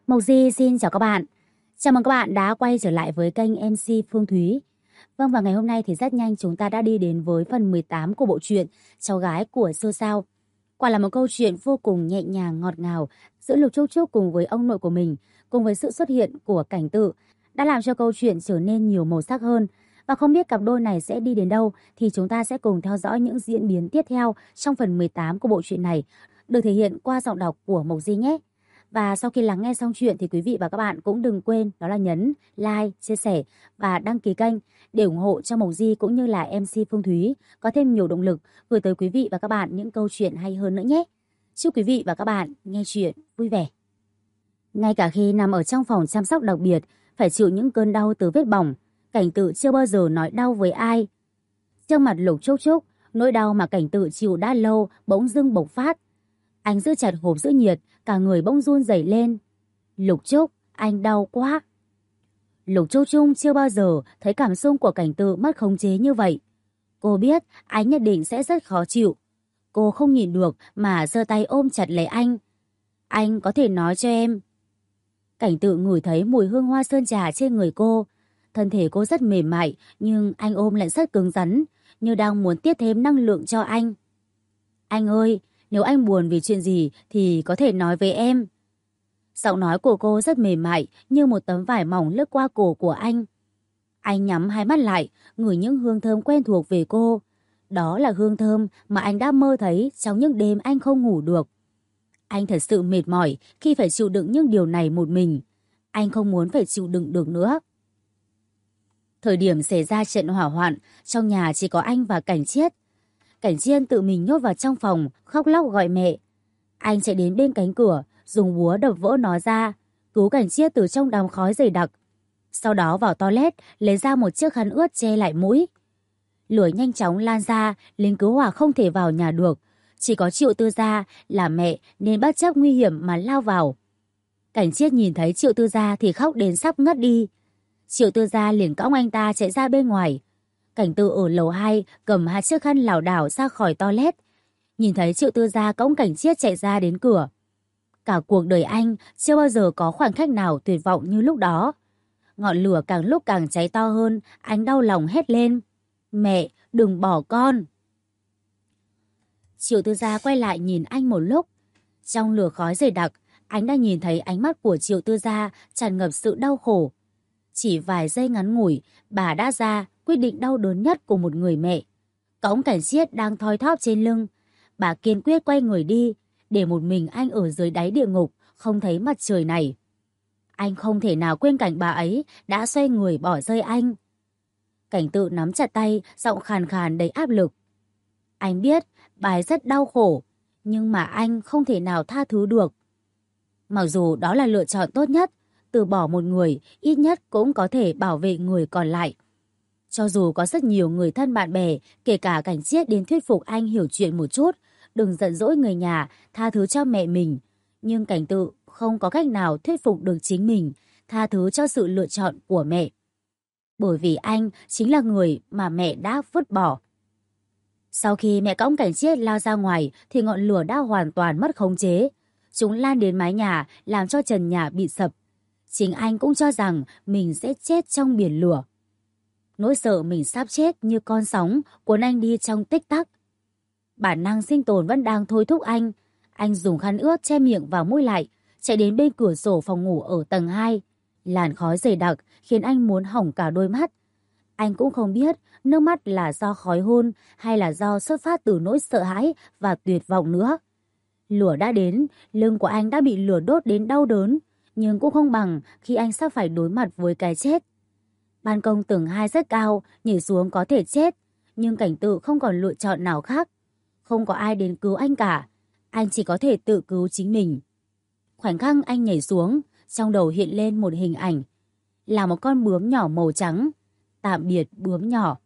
Mộc Di xin chào các bạn. Chào mừng các bạn đã quay trở lại với kênh MC Phương Thúy. Vâng, và ngày hôm nay thì rất nhanh chúng ta đã đi đến với phần 18 của bộ truyện Cháu gái của Sơ Sao. Quả là một câu chuyện vô cùng nhẹ nhàng ngọt ngào giữa Lục Trúc Trúc cùng với ông nội của mình, cùng với sự xuất hiện của Cảnh Tự đã làm cho câu chuyện trở nên nhiều màu sắc hơn. Và không biết cặp đôi này sẽ đi đến đâu thì chúng ta sẽ cùng theo dõi những diễn biến tiếp theo trong phần 18 của bộ truyện này, được thể hiện qua giọng đọc của Mộc Di nhé. Và sau khi lắng nghe xong chuyện thì quý vị và các bạn cũng đừng quên đó là nhấn like, chia sẻ và đăng ký kênh để ủng hộ cho Mộc Di cũng như là MC Phương Thúy có thêm nhiều động lực gửi tới quý vị và các bạn những câu chuyện hay hơn nữa nhé. Chúc quý vị và các bạn nghe chuyện vui vẻ. Ngay cả khi nằm ở trong phòng chăm sóc đặc biệt, phải chịu những cơn đau từ vết bỏng, Cảnh Tự chưa bao giờ nói đau với ai. Trước mặt Lục Trúc Trúc, nỗi đau mà Cảnh Tự chịu đã lâu bỗng dưng bộc phát. Anh giữ chặt hộp giữ nhiệt, cả người bỗng run rẩy lên. Lục Trúc, anh đau quá. Lục Trúc Trung chưa bao giờ thấy cảm xúc của Cảnh Tự mất khống chế như vậy. Cô biết anh nhất định sẽ rất khó chịu. Cô không nhịn được mà giơ tay ôm chặt lấy anh. Anh có thể nói cho em. Cảnh Tự ngửi thấy mùi hương hoa sơn trà trên người cô. Thân thể cô rất mềm mại, nhưng anh ôm lại rất cứng rắn, như đang muốn tiếp thêm năng lượng cho anh. Anh ơi, nếu anh buồn vì chuyện gì thì có thể nói với em. Giọng nói của cô rất mềm mại như một tấm vải mỏng lướt qua cổ của anh. Anh nhắm hai mắt lại, ngửi những hương thơm quen thuộc về cô. Đó là hương thơm mà anh đã mơ thấy trong những đêm anh không ngủ được. Anh thật sự mệt mỏi khi phải chịu đựng những điều này một mình. Anh không muốn phải chịu đựng được nữa. Thời điểm xảy ra trận hỏa hoạn, trong nhà chỉ có anh và Cảnh Chiết. Cảnh Chiên tự mình nhốt vào trong phòng, khóc lóc gọi mẹ. Anh chạy đến bên cánh cửa, dùng búa đập vỡ nó ra, cứu Cảnh Chiết từ trong đám khói dày đặc. Sau đó vào toilet, lấy ra một chiếc khăn ướt che lại mũi. Lửa nhanh chóng lan ra, lính cứu hỏa không thể vào nhà được. Chỉ có Triệu Tư Gia là mẹ nên bất chấp nguy hiểm mà lao vào. Cảnh Chiết nhìn thấy Triệu Tư Gia thì khóc đến sắp ngất đi. Triệu Tư Gia liền cõng anh ta chạy ra bên ngoài. Cảnh Tự ở lầu 2 cầm hai chiếc khăn lảo đảo ra khỏi toilet. Nhìn thấy Triệu Tư Gia cõng Cảnh Chiết chạy ra đến cửa. Cả cuộc đời anh chưa bao giờ có khoảnh khắc nào tuyệt vọng như lúc đó. Ngọn lửa càng lúc càng cháy to hơn, anh đau lòng hét lên. Mẹ, đừng bỏ con. Triệu Tư Gia quay lại nhìn anh một lúc. Trong lửa khói dày đặc, anh đã nhìn thấy ánh mắt của Triệu Tư Gia tràn ngập sự đau khổ. Chỉ vài giây ngắn ngủi, bà đã ra quyết định đau đớn nhất của một người mẹ. Cõng Cảnh Chiết đang thoi thóp trên lưng, bà kiên quyết quay người đi, để một mình anh ở dưới đáy địa ngục, không thấy mặt trời này. Anh không thể nào quên cảnh bà ấy đã xoay người bỏ rơi anh. Cảnh Tự nắm chặt tay, giọng khàn khàn đầy áp lực. Anh biết bà ấy rất đau khổ, nhưng mà anh không thể nào tha thứ được. Mặc dù đó là lựa chọn tốt nhất, từ bỏ một người ít nhất cũng có thể bảo vệ người còn lại. Cho dù có rất nhiều người thân bạn bè, kể cả Cảnh Chiết đến thuyết phục anh hiểu chuyện một chút, đừng giận dỗi người nhà, tha thứ cho mẹ mình. Nhưng Cảnh Tự không có cách nào thuyết phục được chính mình, tha thứ cho sự lựa chọn của mẹ. Bởi vì anh chính là người mà mẹ đã vứt bỏ. Sau khi mẹ cõng Cảnh Chiết lao ra ngoài thì ngọn lửa đã hoàn toàn mất khống chế. Chúng lan đến mái nhà, làm cho trần nhà bị sập. Chính anh cũng cho rằng mình sẽ chết trong biển lửa. Nỗi sợ mình sắp chết như con sóng cuốn anh đi trong tích tắc. Bản năng sinh tồn vẫn đang thôi thúc anh. Anh dùng khăn ướt che miệng và mũi lại, chạy đến bên cửa sổ phòng ngủ ở tầng 2. Làn khói dày đặc khiến anh muốn hỏng cả đôi mắt. Anh cũng không biết nước mắt là do khói hun hay là do xuất phát từ nỗi sợ hãi và tuyệt vọng nữa. Lửa đã đến, lưng của anh đã bị lửa đốt đến đau đớn, nhưng cũng không bằng khi anh sắp phải đối mặt với cái chết. Ban công tầng 2 rất cao, nhảy xuống có thể chết, nhưng Cảnh Tự không còn lựa chọn nào khác. Không có ai đến cứu anh cả, anh chỉ có thể tự cứu chính mình. Khoảnh khắc anh nhảy xuống, trong đầu hiện lên một hình ảnh, là một con bướm nhỏ màu trắng. Tạm biệt bướm nhỏ.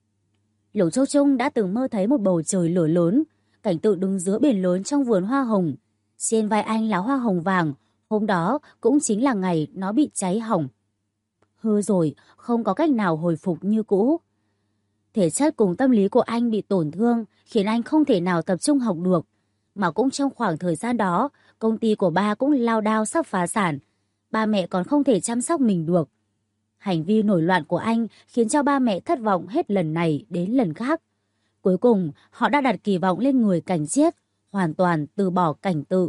Lục Châu Trung đã từng mơ thấy một bầu trời lửa lớn, Cảnh Tự đứng giữa biển lớn trong vườn hoa hồng. Trên vai anh là hoa hồng vàng, hôm đó cũng chính là ngày nó bị cháy hỏng. Hư rồi, không có cách nào hồi phục như cũ. Thể chất cùng tâm lý của anh bị tổn thương, khiến anh không thể nào tập trung học được. Mà cũng trong khoảng thời gian đó, công ty của ba cũng lao đao sắp phá sản. ba mẹ còn không thể chăm sóc mình được. Hành vi nổi loạn của anh khiến cho ba mẹ thất vọng hết lần này đến lần khác. Cuối cùng, họ đã đặt kỳ vọng lên người Cảnh Chiết, hoàn toàn từ bỏ Cảnh Tự.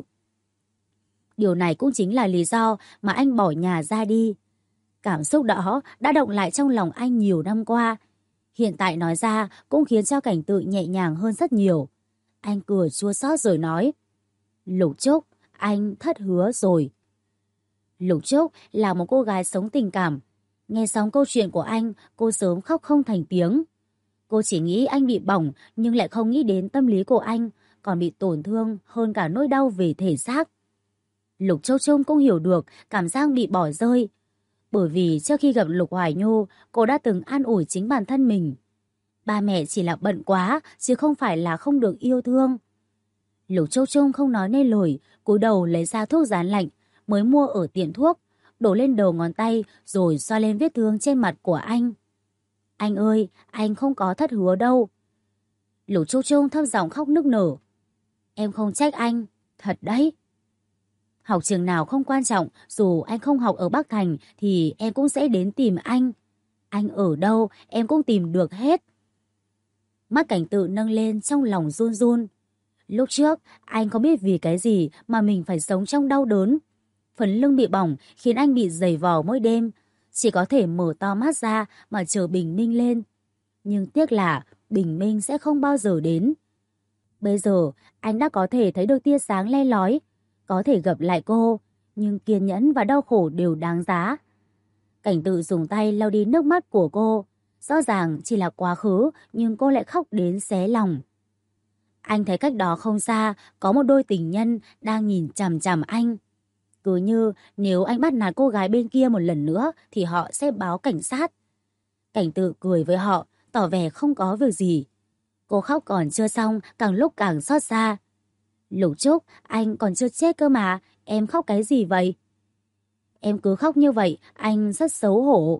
Điều này cũng chính là lý do mà anh bỏ nhà ra đi. Cảm xúc đó đã động lại trong lòng anh nhiều năm qua. Hiện tại nói ra cũng khiến cho Cảnh Tự nhẹ nhàng hơn rất nhiều. Anh cười chua xót rồi nói: Lục Trúc, anh thất hứa rồi. Lục Trúc là một cô gái sống tình cảm. Nghe xong câu chuyện của anh, cô sớm khóc không thành tiếng. Cô chỉ nghĩ anh bị bỏng nhưng lại không nghĩ đến tâm lý của anh còn bị tổn thương hơn cả nỗi đau về thể xác. Lục Châu Trung cũng hiểu được cảm giác bị bỏ rơi. Bởi vì trước khi gặp Lục Hoài Nhu, cô đã từng an ủi chính bản thân mình. Ba mẹ chỉ là bận quá, chứ không phải là không được yêu thương. Lục Châu Trung không nói nên lời, cúi đầu lấy ra thuốc dán lạnh, mới mua ở tiệm thuốc, đổ lên đầu ngón tay rồi xoa lên vết thương trên mặt của anh. Anh ơi, anh không có thất hứa đâu. Lục Châu Trung thấp giọng khóc nức nở. Em không trách anh, thật đấy. Học trường nào không quan trọng, dù anh không học ở Bắc Thành thì em cũng sẽ đến tìm anh. Anh ở đâu em cũng tìm được hết. Mắt Cảnh Tự nâng lên trong lòng run run. Lúc trước anh không biết vì cái gì mà mình phải sống trong đau đớn. Phần lưng bị bỏng khiến anh bị giày vò mỗi đêm. Chỉ có thể mở to mắt ra mà chờ bình minh lên. Nhưng tiếc là bình minh sẽ không bao giờ đến. Bây giờ anh đã có thể thấy được tia sáng le lói. Có thể gặp lại cô. Nhưng kiên nhẫn và đau khổ đều đáng giá. Cảnh Tự dùng tay lau đi nước mắt của cô. Rõ ràng chỉ là quá khứ nhưng cô lại khóc đến xé lòng. Anh thấy cách đó không xa có một đôi tình nhân đang nhìn chằm chằm anh. Cứ như nếu anh bắt nạt cô gái bên kia một lần nữa thì họ sẽ báo cảnh sát. Cảnh Tự cười với họ, tỏ vẻ không có việc gì. Cô khóc còn chưa xong, càng lúc càng xót xa. Lục Trúc, anh còn chưa chết cơ mà, em khóc cái gì vậy? Em cứ khóc như vậy, anh rất xấu hổ.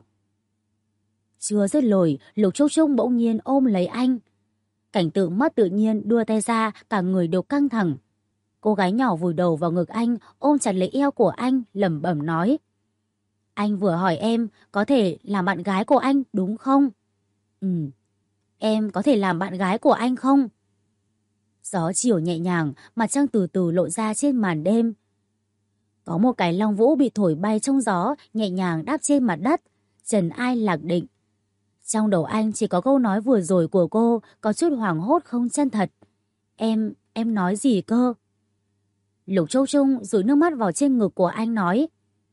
Chưa dứt lời, Lục Trúc Trúc bỗng nhiên ôm lấy anh. Cảnh Tự mất tự nhiên đưa tay ra, cả người đều căng thẳng. Cô gái nhỏ vùi đầu vào ngực anh, ôm chặt lấy eo của anh, lẩm bẩm nói. Anh vừa hỏi em có thể làm bạn gái của anh đúng không? Ừ. Em có thể làm bạn gái của anh không? Gió chiều nhẹ nhàng, mặt trăng từ từ lộ ra trên màn đêm. Có một cái long vũ bị thổi bay trong gió, nhẹ nhàng đáp trên mặt đất. Trần ai lạc định. Trong đầu anh chỉ có câu nói vừa rồi của cô, có chút hoảng hốt không chân thật. Em nói gì cơ? Lục Châu Trung dụi nước mắt vào trên ngực của anh nói.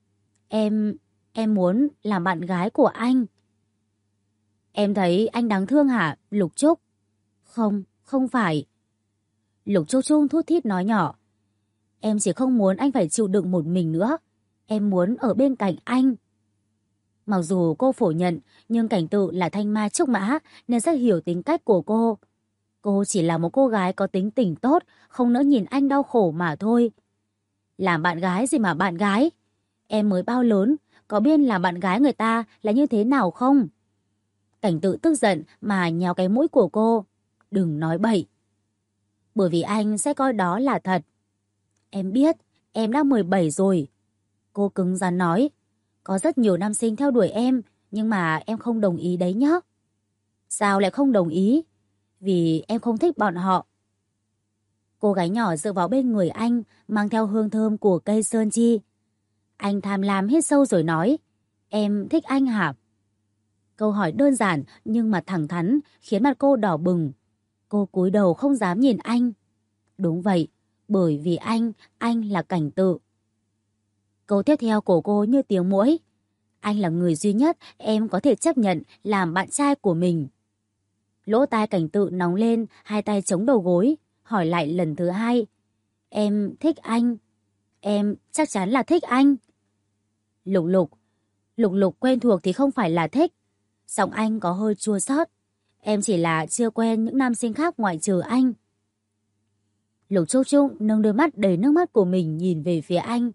Em muốn làm bạn gái của anh. Em thấy anh đáng thương hả, Lục Trúc? Không, không phải. Lục Châu Trung thút thít nói nhỏ. Em chỉ không muốn anh phải chịu đựng một mình nữa. Em muốn ở bên cạnh anh. Mặc dù cô phủ nhận, nhưng Cảnh Tự là thanh mai trúc mã nên rất hiểu tính cách của cô. Cô chỉ là một cô gái có tính tình tốt, không nỡ nhìn anh đau khổ mà thôi. Làm bạn gái gì mà bạn gái? Em mới bao lớn, có biết làm bạn gái người ta là như thế nào không? Cảnh Tự tức giận mà nhéo cái mũi của cô. Đừng nói bậy. Bởi vì anh sẽ coi đó là thật. Em biết, em đã 17 rồi. Cô cứng rắn nói. Có rất nhiều nam sinh theo đuổi em, nhưng mà em không đồng ý đấy nhé. Sao lại không đồng ý? Vì em không thích bọn họ. Cô gái nhỏ dựa vào bên người anh, mang theo hương thơm của cây sơn chi. Anh tham lam hít sâu rồi nói. Em thích anh hả? Câu hỏi đơn giản nhưng mà thẳng thắn khiến mặt cô đỏ bừng. Cô cúi đầu không dám nhìn anh. Đúng vậy, bởi vì anh là Cảnh Tự. Câu tiếp theo của cô như tiếng muỗi. Anh là người duy nhất em có thể chấp nhận làm bạn trai của mình. Lỗ tai Cảnh Tự nóng lên, hai tay chống đầu gối, hỏi lại lần thứ hai. Em thích anh. Em chắc chắn là thích anh. Lục Lục. Lục Lục quen thuộc thì không phải là thích. Giọng anh có hơi chua xót. Em chỉ là chưa quen những nam sinh khác ngoại trừ anh. Lục Châu Trung nâng đôi mắt đầy nước mắt của mình nhìn về phía anh.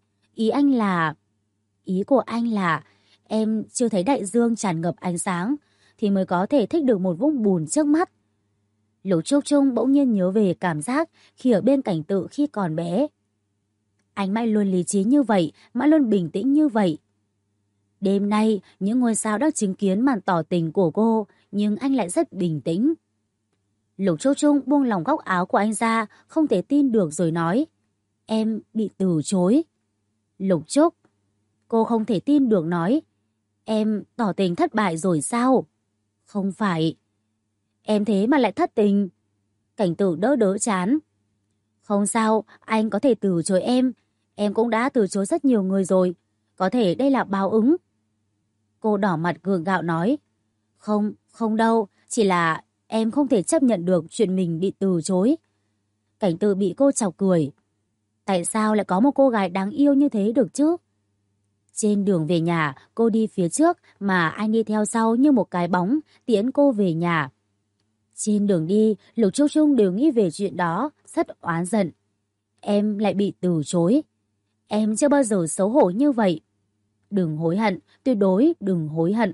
Ý của anh là em chưa thấy đại dương tràn ngập ánh sáng thì mới có thể thích được một vũng bùn trước mắt. Lục Châu Trung bỗng nhiên nhớ về cảm giác khi ở bên Cảnh Tự khi còn bé. Anh mãi luôn lý trí như vậy, mãi luôn bình tĩnh như vậy. Đêm nay, những ngôi sao đã chứng kiến màn tỏ tình của cô, nhưng anh lại rất bình tĩnh. Lục Châu Trung buông lỏng góc áo của anh ra, không thể tin được rồi nói. Em bị từ chối. Lục Trúc. Cô không thể tin được nói. Em tỏ tình thất bại rồi sao? Không phải. Em thế mà lại thất tình. Cảnh Tử đỡ đỡ chán. Không sao, anh có thể từ chối em. Em cũng đã từ chối rất nhiều người rồi. Có thể đây là báo ứng. Cô đỏ mặt gượng gạo nói. Không, không đâu. Chỉ là em không thể chấp nhận được chuyện mình bị từ chối. Cảnh Tử bị cô chọc cười. Tại sao lại có một cô gái đáng yêu như thế được chứ? Trên đường về nhà, cô đi phía trước mà anh đi theo sau như một cái bóng tiễn cô về nhà. Trên đường đi, Lục Châu Trung đều nghĩ về chuyện đó, rất oán giận. Em lại bị từ chối. Em chưa bao giờ xấu hổ như vậy. Đừng hối hận, tuyệt đối đừng hối hận.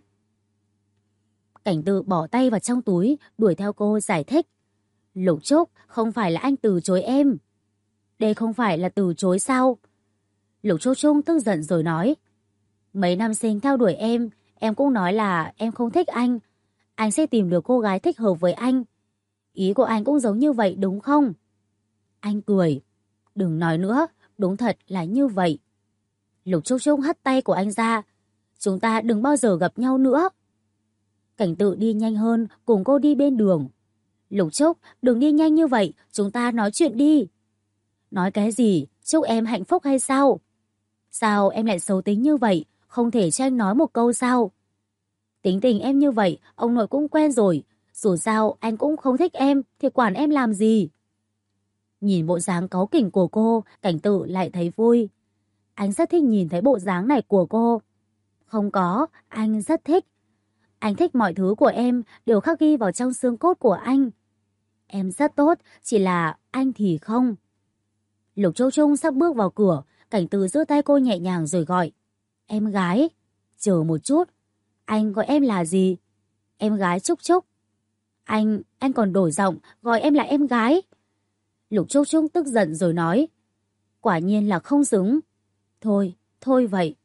Cảnh Tự bỏ tay vào trong túi, đuổi theo cô giải thích. Lục Trúc, không phải là anh từ chối em. Đây không phải là từ chối sao? Lục Châu Trung tức giận rồi nói. Mấy năm sinh theo đuổi em cũng nói là em không thích anh. Anh sẽ tìm được cô gái thích hợp với anh. Ý của anh cũng giống như vậy đúng không? Anh cười. Đừng nói nữa, đúng thật là như vậy. Lục Trúc Trúc hất tay của anh ra. Chúng ta đừng bao giờ gặp nhau nữa. Cảnh Tự đi nhanh hơn, cùng cô đi bên đường. Lục Trúc, đừng đi nhanh như vậy, chúng ta nói chuyện đi. Nói cái gì? Chúc em hạnh phúc hay sao? Sao em lại xấu tính như vậy? Không thể cho anh nói một câu sao? Tính tình em như vậy, ông nội cũng quen rồi. Dù sao anh cũng không thích em, thì quản em làm gì? Nhìn bộ dáng cáu kỉnh của cô, Cảnh Tự lại thấy vui. Anh rất thích nhìn thấy bộ dáng này của cô. Không có, anh rất thích. Anh thích mọi thứ của em đều khắc ghi vào trong xương cốt của anh. Em rất tốt, chỉ là anh thì không. Lục Châu Trung sắp bước vào cửa, Cảnh Tự giữ tay cô nhẹ nhàng rồi gọi. Em gái, chờ một chút. Anh gọi em là gì? Em gái Trúc Trúc. Anh còn đổi giọng, gọi em là em gái. Lục Trúc Trúc tức giận rồi nói. Quả nhiên là không xứng. Thôi vậy.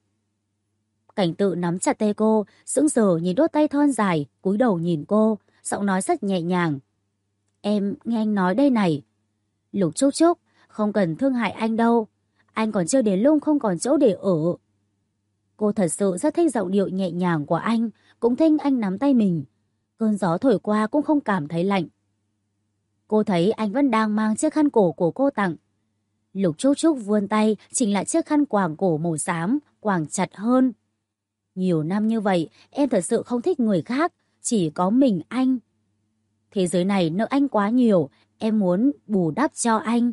Cảnh Tự nắm chặt tay cô, sững sờ nhìn đốt tay thon dài, cúi đầu nhìn cô, giọng nói rất nhẹ nhàng. Em nghe anh nói đây này. Lục Trúc Trúc, không cần thương hại anh đâu. Anh còn chưa đến lúc không còn chỗ để ở. Cô thật sự rất thích giọng điệu nhẹ nhàng của anh, cũng thích anh nắm tay mình. Cơn gió thổi qua cũng không cảm thấy lạnh. Cô thấy anh vẫn đang mang chiếc khăn cổ của cô tặng. Lục Trúc Trúc vươn tay chỉnh lại chiếc khăn quàng cổ màu xám, quàng chặt hơn. Nhiều năm như vậy, em thật sự không thích người khác, chỉ có mình anh. Thế giới này nợ anh quá nhiều, em muốn bù đắp cho anh.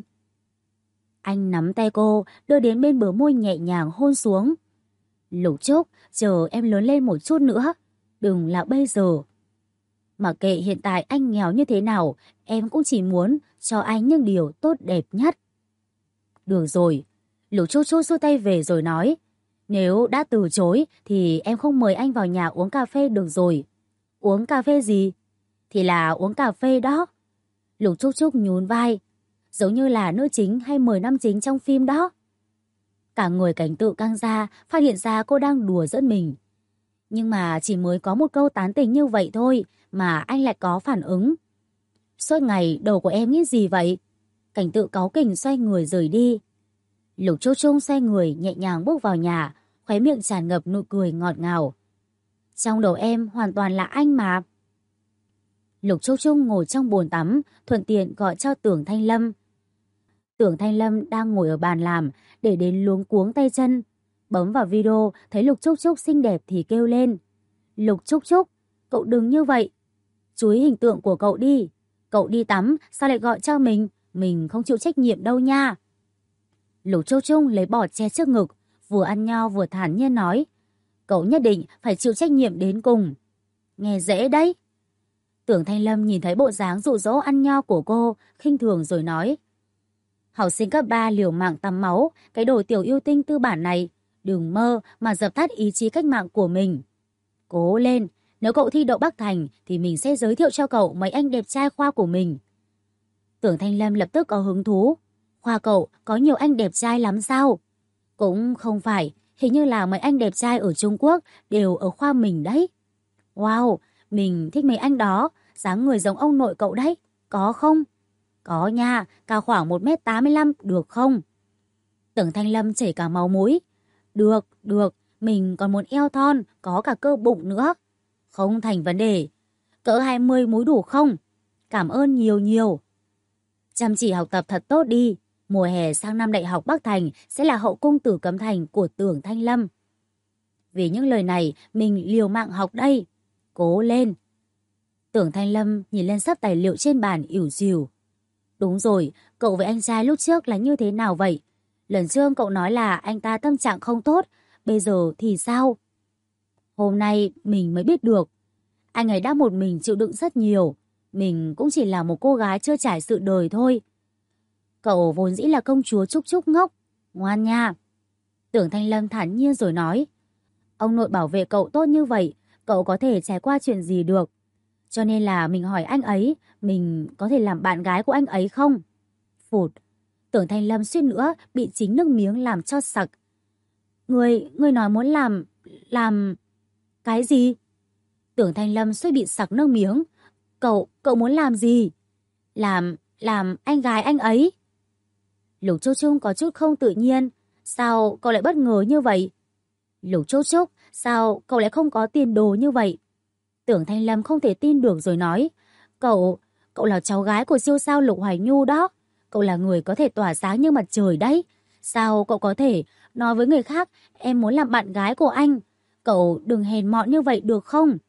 Anh nắm tay cô, đưa đến bên bờ môi nhẹ nhàng hôn xuống. Lục Trúc, chờ em lớn lên một chút nữa, đừng là bây giờ. Mặc kệ hiện tại anh nghèo như thế nào, em cũng chỉ muốn cho anh những điều tốt đẹp nhất. Được rồi, Lục Trúc Trúc xua tay về rồi nói. Nếu đã từ chối thì em không mời anh vào nhà uống cà phê được rồi. Uống cà phê gì? Thì là uống cà phê đó. Lục Trúc Trúc nhún vai. Giống như là nữ chính hay 10 năm chính trong phim đó. Cả người Cảnh Tự căng ra, phát hiện ra cô đang đùa giỡn mình. Nhưng mà chỉ mới có một câu tán tỉnh như vậy thôi mà anh lại có phản ứng. Suốt ngày đầu của em nghĩ gì vậy? Cảnh Tự cáu kỉnh xoay người rời đi. Lục Trúc Trúc xoay người nhẹ nhàng bước vào nhà, khóe miệng tràn ngập nụ cười ngọt ngào. Trong đầu em hoàn toàn là anh mà. Lục Trúc Trúc ngồi trong bồn tắm, thuận tiện gọi cho Tưởng Thanh Lâm. Tưởng Thanh Lâm đang ngồi ở bàn làm, để đến luống cuống tay chân. Bấm vào video, thấy Lục Trúc Trúc xinh đẹp thì kêu lên. Lục Trúc Trúc, cậu đừng như vậy. Chú ý hình tượng của cậu đi. Cậu đi tắm, sao lại gọi cho mình không chịu trách nhiệm đâu nha. Lục Trúc Trúc lấy bọt che trước ngực, vừa ăn nho vừa thản nhiên nói. Cậu nhất định phải chịu trách nhiệm đến cùng. Nghe dễ đấy. Tưởng Thanh Lâm nhìn thấy bộ dáng dụ dỗ ăn nho của cô, khinh thường rồi nói. Học sinh cấp 3 liều mạng tắm máu, cái đồ tiểu yêu tinh tư bản này, đừng mơ mà dập tắt ý chí cách mạng của mình. Cố lên, nếu cậu thi đậu Bắc Thành thì mình sẽ giới thiệu cho cậu mấy anh đẹp trai khoa của mình. Tưởng Thanh Lâm lập tức có hứng thú. Khoa cậu có nhiều anh đẹp trai lắm sao? Cũng không phải, hình như là mấy anh đẹp trai ở Trung Quốc đều ở khoa mình đấy. Wow, mình thích mấy anh đó, dáng người giống ông nội cậu đấy, có không? Có nha, cao khoảng 1m85 được không? Tưởng Thanh Lâm chảy cả máu mũi. Được, được, mình còn muốn eo thon, có cả cơ bụng nữa. Không thành vấn đề. Cỡ 20 múi đủ không? Cảm ơn nhiều nhiều. Chăm chỉ học tập thật tốt đi. Mùa hè sang năm Đại học Bắc Thành sẽ là hậu cung Tử Cấm Thành của Tưởng Thanh Lâm. Vì những lời này, mình liều mạng học đây. Cố lên. Tưởng Thanh Lâm nhìn lên sắp tài liệu trên bàn ỉu xìu. Đúng rồi, cậu với anh trai lúc trước là như thế nào vậy? Lần trước cậu nói là anh ta tâm trạng không tốt, bây giờ thì sao? Hôm nay mình mới biết được. Anh ấy đã một mình chịu đựng rất nhiều. Mình cũng chỉ là một cô gái chưa trải sự đời thôi. Cậu vốn dĩ là công chúa Trúc Trúc ngốc. Ngoan nha. Tưởng Thanh Lâm thản nhiên rồi nói. Ông nội bảo vệ cậu tốt như vậy, cậu có thể trải qua chuyện gì được. Cho nên là mình hỏi anh ấy, mình có thể làm bạn gái của anh ấy không? Phụt. Tưởng Thanh Lâm suýt nữa bị chính nước miếng làm cho sặc. Ngươi nói muốn làm... Cái gì? Tưởng Thanh Lâm suýt bị sặc nước miếng. Cậu muốn làm gì? Làm anh gái anh ấy. Lục Trúc Trúc có chút không tự nhiên. Sao cậu lại bất ngờ như vậy? Lục Trúc Trúc, sao cậu lại không có tiền đồ như vậy? Tưởng Thanh Lâm không thể tin được rồi nói. Cậu là cháu gái của siêu sao Lục Hoài Nhu đó. Cậu là người có thể tỏa sáng như mặt trời đấy. Sao cậu có thể nói với người khác em muốn làm bạn gái của anh? Cậu đừng hèn mọn như vậy được không?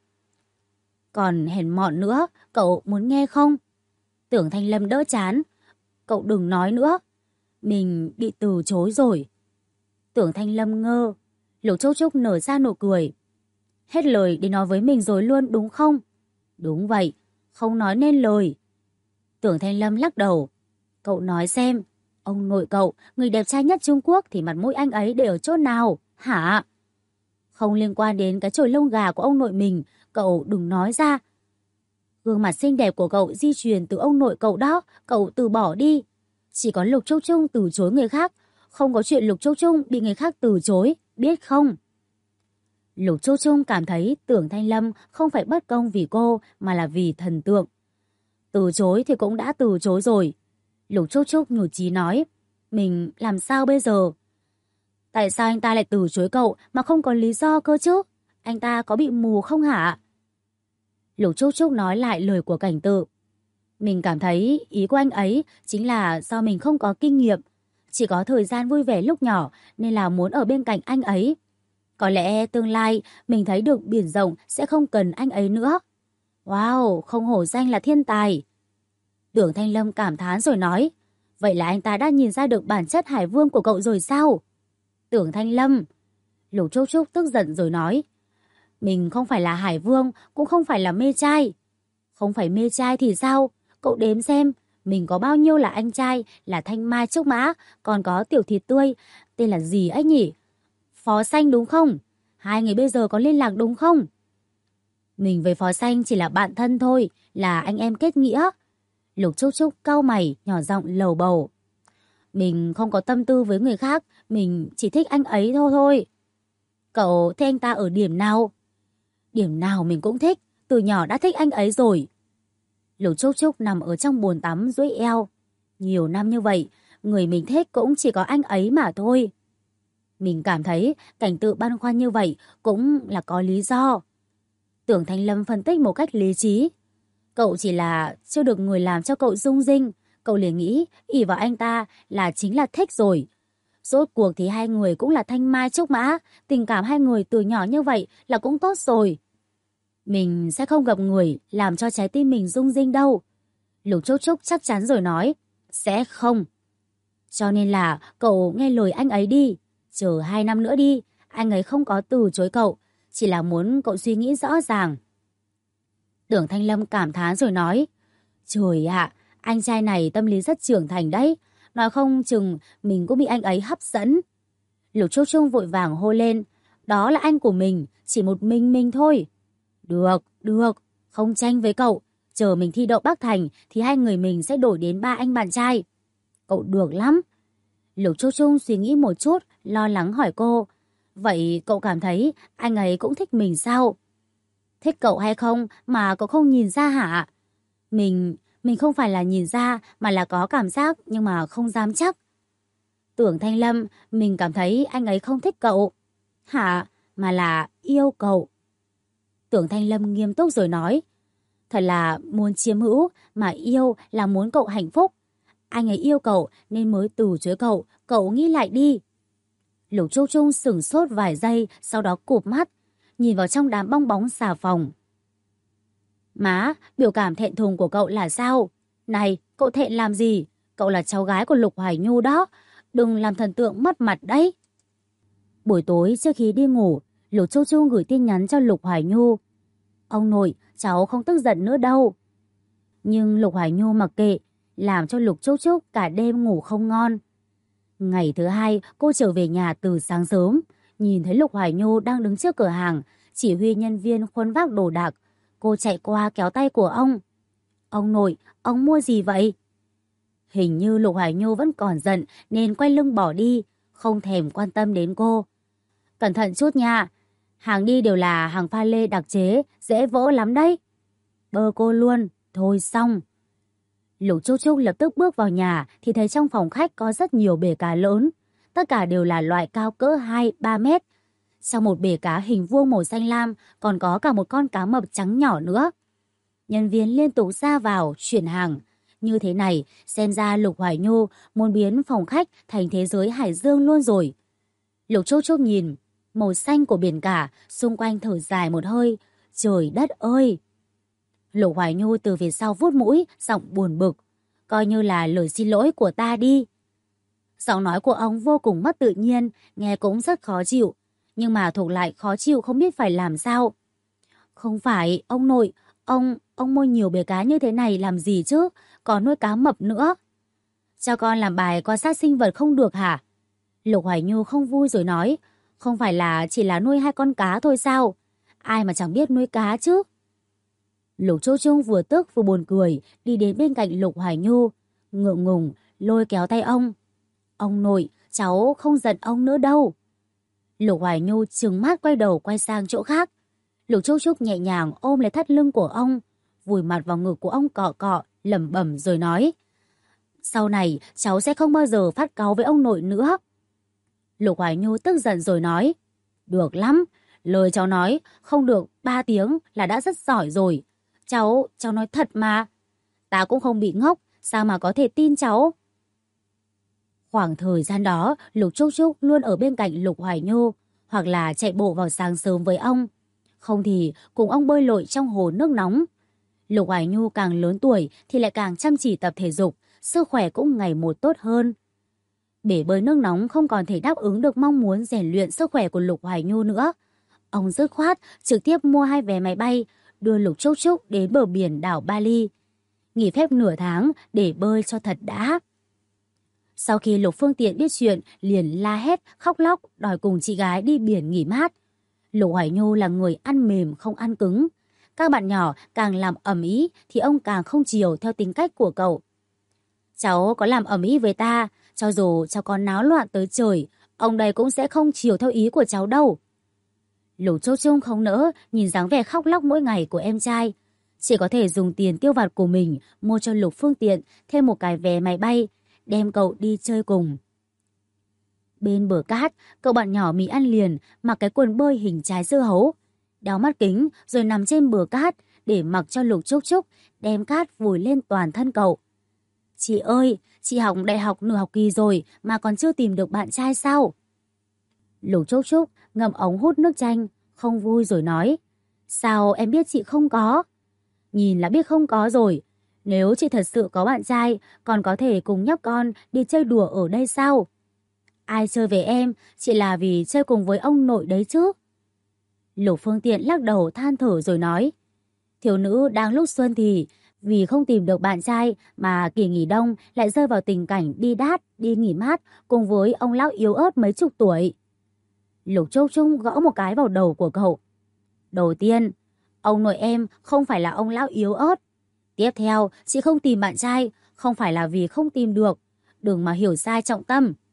Còn hèn mọn nữa, cậu muốn nghe không? Tưởng Thanh Lâm đỡ chán. Cậu đừng nói nữa. Mình bị từ chối rồi. Tưởng Thanh Lâm ngơ. Lục Trúc Trúc nở ra nụ cười. Hết lời để nói với mình rồi luôn đúng không? Đúng vậy, không nói nên lời. Tưởng Thanh Lâm lắc đầu. Cậu nói xem, ông nội cậu, người đẹp trai nhất Trung Quốc thì mặt mũi anh ấy để ở chỗ nào, hả? Không liên quan đến cái chổi lông gà của ông nội mình, cậu đừng nói ra. Gương mặt xinh đẹp của cậu di truyền từ ông nội cậu đó, cậu từ bỏ đi. Chỉ có Lục Trúc Trúc từ chối người khác, không có chuyện Lục Trúc Trúc bị người khác từ chối, biết không? Lục Trúc Trúc cảm thấy Tưởng Thanh Lâm không phải bất công vì cô mà là vì thần tượng. Từ chối thì cũng đã từ chối rồi. Lục Trúc Trúc nhụt chí nói, mình làm sao bây giờ? Tại sao anh ta lại từ chối cậu mà không có lý do cơ chứ? Anh ta có bị mù không hả? Lục Trúc Trúc nói lại lời của Cảnh Tự. Mình cảm thấy ý của anh ấy chính là do mình không có kinh nghiệm, chỉ có thời gian vui vẻ lúc nhỏ nên là muốn ở bên cạnh anh ấy. Có lẽ tương lai mình thấy được biển rộng sẽ không cần anh ấy nữa. Wow, không hổ danh là thiên tài. Tưởng Thanh Lâm cảm thán rồi nói, vậy là anh ta đã nhìn ra được bản chất Hải Vương của cậu rồi sao? Tưởng Thanh Lâm. Lục Trúc Trúc tức giận rồi nói, mình không phải là Hải Vương, cũng không phải là mê trai. Không phải mê trai thì sao? Cậu đếm xem, mình có bao nhiêu là anh trai, là Thanh Mai Trúc Mã, còn có Tiểu Thịt Tươi, tên là gì ấy nhỉ? Phó Xanh đúng không? Hai người bây giờ có liên lạc đúng không? Mình với Phó Xanh chỉ là bạn thân thôi, là anh em kết nghĩa. Lục Trúc Trúc cau mày, nhỏ giọng lầu bầu. Mình không có tâm tư với người khác, mình chỉ thích anh ấy thôi. Cậu thích anh ta ở điểm nào? Điểm nào mình cũng thích, từ nhỏ đã thích anh ấy rồi. Lục Trúc Trúc nằm ở trong bồn tắm duỗi eo. Nhiều năm như vậy, người mình thích cũng chỉ có anh ấy mà thôi. Mình cảm thấy Cảnh Tự băn khoăn như vậy cũng là có lý do. Tưởng Thanh Lâm phân tích một cách lý trí. Cậu chỉ là chưa được người làm cho cậu rung rinh, cậu liền nghĩ ỷ vào anh ta là chính là thích rồi. Rốt cuộc thì hai người cũng là Thanh Mai Trúc Mã, tình cảm hai người từ nhỏ như vậy là cũng tốt rồi. Mình sẽ không gặp người làm cho trái tim mình rung rinh đâu. Lục Trúc Trúc chắc chắn rồi nói, sẽ không. Cho nên là cậu nghe lời anh ấy đi, chờ 2 năm nữa đi, anh ấy không có từ chối cậu, chỉ là muốn cậu suy nghĩ rõ ràng. Tưởng Thanh Lâm cảm thán rồi nói, trời ạ, anh trai này tâm lý rất trưởng thành đấy, nói không chừng mình cũng bị anh ấy hấp dẫn. Lục Trúc Trúc vội vàng hô lên, đó là anh của mình, chỉ một mình thôi. Được, không tranh với cậu, chờ mình thi đậu Bắc Thành thì hai người mình sẽ đổi đến 3 anh bạn trai. Cậu được lắm, Lục Trúc Trung suy nghĩ một chút, lo lắng hỏi cô. Vậy cậu cảm thấy anh ấy cũng thích mình sao? Thích cậu hay không mà cậu không nhìn ra hả? Mình không phải là nhìn ra mà là có cảm giác nhưng mà không dám chắc. Tưởng Thanh Lâm, mình cảm thấy anh ấy không thích cậu. Hả? Mà là yêu cậu. Tưởng Thanh Lâm nghiêm túc rồi nói. Thật là muốn chiếm hữu mà yêu là muốn cậu hạnh phúc. Anh ấy yêu cậu nên mới từ chối cậu, cậu nghĩ lại đi. Lục Trúc Trung sửng sốt vài giây, sau đó cụp mắt, nhìn vào trong đám bong bóng xà phòng. Má, biểu cảm thẹn thùng của cậu là sao? Này, cậu thẹn làm gì? Cậu là cháu gái của Lục Hoài Nhu đó. Đừng làm thần tượng mất mặt đấy. Buổi tối trước khi đi ngủ, Lục Trúc Trung gửi tin nhắn cho Lục Hoài Nhu. Ông nội, cháu không tức giận nữa đâu. Nhưng Lục Hoài Nhu mặc kệ, làm cho Lục Trúc Trúc cả đêm ngủ không ngon. Ngày thứ hai, cô trở về nhà từ sáng sớm, nhìn thấy Lục Hoài Nhu đang đứng trước cửa hàng, chỉ huy nhân viên khuân vác đồ đạc. Cô chạy qua kéo tay của ông. Ông nội, ông mua gì vậy? Hình như Lục Hoài Nhu vẫn còn giận nên quay lưng bỏ đi, không thèm quan tâm đến cô. Cẩn thận chút nha, hàng đi đều là hàng pha lê đặc chế, dễ vỡ lắm đấy. Bơ cô luôn, thôi xong. Lục Trúc Trúc lập tức bước vào nhà thì thấy trong phòng khách có rất nhiều bể cá lớn. Tất cả đều là loại cao cỡ 2-3 mét. Trong một bể cá hình vuông màu xanh lam còn có cả một con cá mập trắng nhỏ nữa. Nhân viên liên tục ra vào chuyển hàng. Như thế này xem ra Lục Hoài Nhu muốn biến phòng khách thành thế giới hải dương luôn rồi. Lục Trúc Trúc nhìn màu xanh của biển cả, xung quanh thở dài một hơi. Trời đất ơi! Lục Hoài Nhu từ phía sau vuốt mũi, giọng buồn bực. Coi như là lời xin lỗi của ta đi. Giọng nói của ông vô cùng mất tự nhiên, nghe cũng rất khó chịu. Nhưng mà thuộc lại khó chịu không biết phải làm sao. Không phải, ông nội, ông mua nhiều bể cá như thế này làm gì chứ, còn nuôi cá mập nữa. Cho con làm bài quan sát sinh vật không được hả? Lục Hoài Nhu không vui rồi nói, không phải là chỉ là nuôi 2 con cá thôi sao? Ai mà chẳng biết nuôi cá chứ? Lục Trúc Trung vừa tức vừa buồn cười, đi đến bên cạnh Lục Hoài Nhu, ngượng ngùng, lôi kéo tay ông. Ông nội, cháu không giận ông nữa đâu. Lục Hoài Nhu trừng mắt quay đầu quay sang chỗ khác. Lục Trúc Trúc nhẹ nhàng ôm lấy thắt lưng của ông, vùi mặt vào ngực của ông cọ cọ, lẩm bẩm rồi nói. Sau này cháu sẽ không bao giờ phát cáu với ông nội nữa. Lục Hoài Nhu tức giận rồi nói. Được lắm, lời cháu nói không được 3 tiếng là đã rất giỏi rồi. Cháu nói thật mà. Ta cũng không bị ngốc, sao mà có thể tin cháu. Khoảng thời gian đó, Lục Trúc Trúc luôn ở bên cạnh Lục Hoài Nhu, hoặc là chạy bộ vào sáng sớm với ông. Không thì cùng ông bơi lội trong hồ nước nóng. Lục Hoài Nhu càng lớn tuổi thì lại càng chăm chỉ tập thể dục, sức khỏe cũng ngày một tốt hơn. Bể bơi nước nóng không còn thể đáp ứng được mong muốn rèn luyện sức khỏe của Lục Hoài Nhu nữa. Ông dứt khoát trực tiếp mua 2 vé máy bay, đưa Lục Trúc Trúc đến bờ biển đảo Bali. Nghỉ phép nửa tháng để bơi cho thật đã. Sau khi Lục Phương Tiện biết chuyện, liền la hét, khóc lóc, đòi cùng chị gái đi biển nghỉ mát. Lục Hoài Nhu là người ăn mềm không ăn cứng. Các bạn nhỏ càng làm ầm ĩ thì ông càng không chiều theo tính cách của cậu. Cháu có làm ầm ĩ với ta, cho dù cháu có náo loạn tới trời, ông đây cũng sẽ không chiều theo ý của cháu đâu. Lục Trúc Trung không nỡ nhìn dáng vẻ khóc lóc mỗi ngày của em trai. Chỉ có thể dùng tiền tiêu vặt của mình mua cho Lục Phương Tiện thêm một cái vé máy bay, đem cậu đi chơi cùng. Bên bờ cát, cậu bạn nhỏ mì ăn liền mặc cái quần bơi hình trái dưa hấu, đeo mắt kính rồi nằm trên bờ cát để mặc cho Lục Trúc Trúc đem cát vùi lên toàn thân cậu. Chị ơi, chị học đại học nửa học kỳ rồi mà còn chưa tìm được bạn trai sao? Lục Trúc Trúc ngậm ống hút nước chanh, không vui rồi nói. Sao em biết chị không có? Nhìn là biết không có rồi. Nếu chị thật sự có bạn trai, còn có thể cùng nhóc con đi chơi đùa ở đây sao? Ai chơi với em, chỉ là vì chơi cùng với ông nội đấy chứ. Lục Phương Tiện lắc đầu than thở rồi nói. Thiếu nữ đang lúc xuân thì vì không tìm được bạn trai mà kỳ nghỉ đông lại rơi vào tình cảnh đi đát, đi nghỉ mát cùng với ông lão yếu ớt mấy chục tuổi. Lục Trúc Trung gõ một cái vào đầu của cậu. Đầu tiên, ông nội em không phải là ông lão yếu ớt. Tiếp theo, chị không tìm bạn trai, không phải là vì không tìm được. Đừng mà hiểu sai trọng tâm.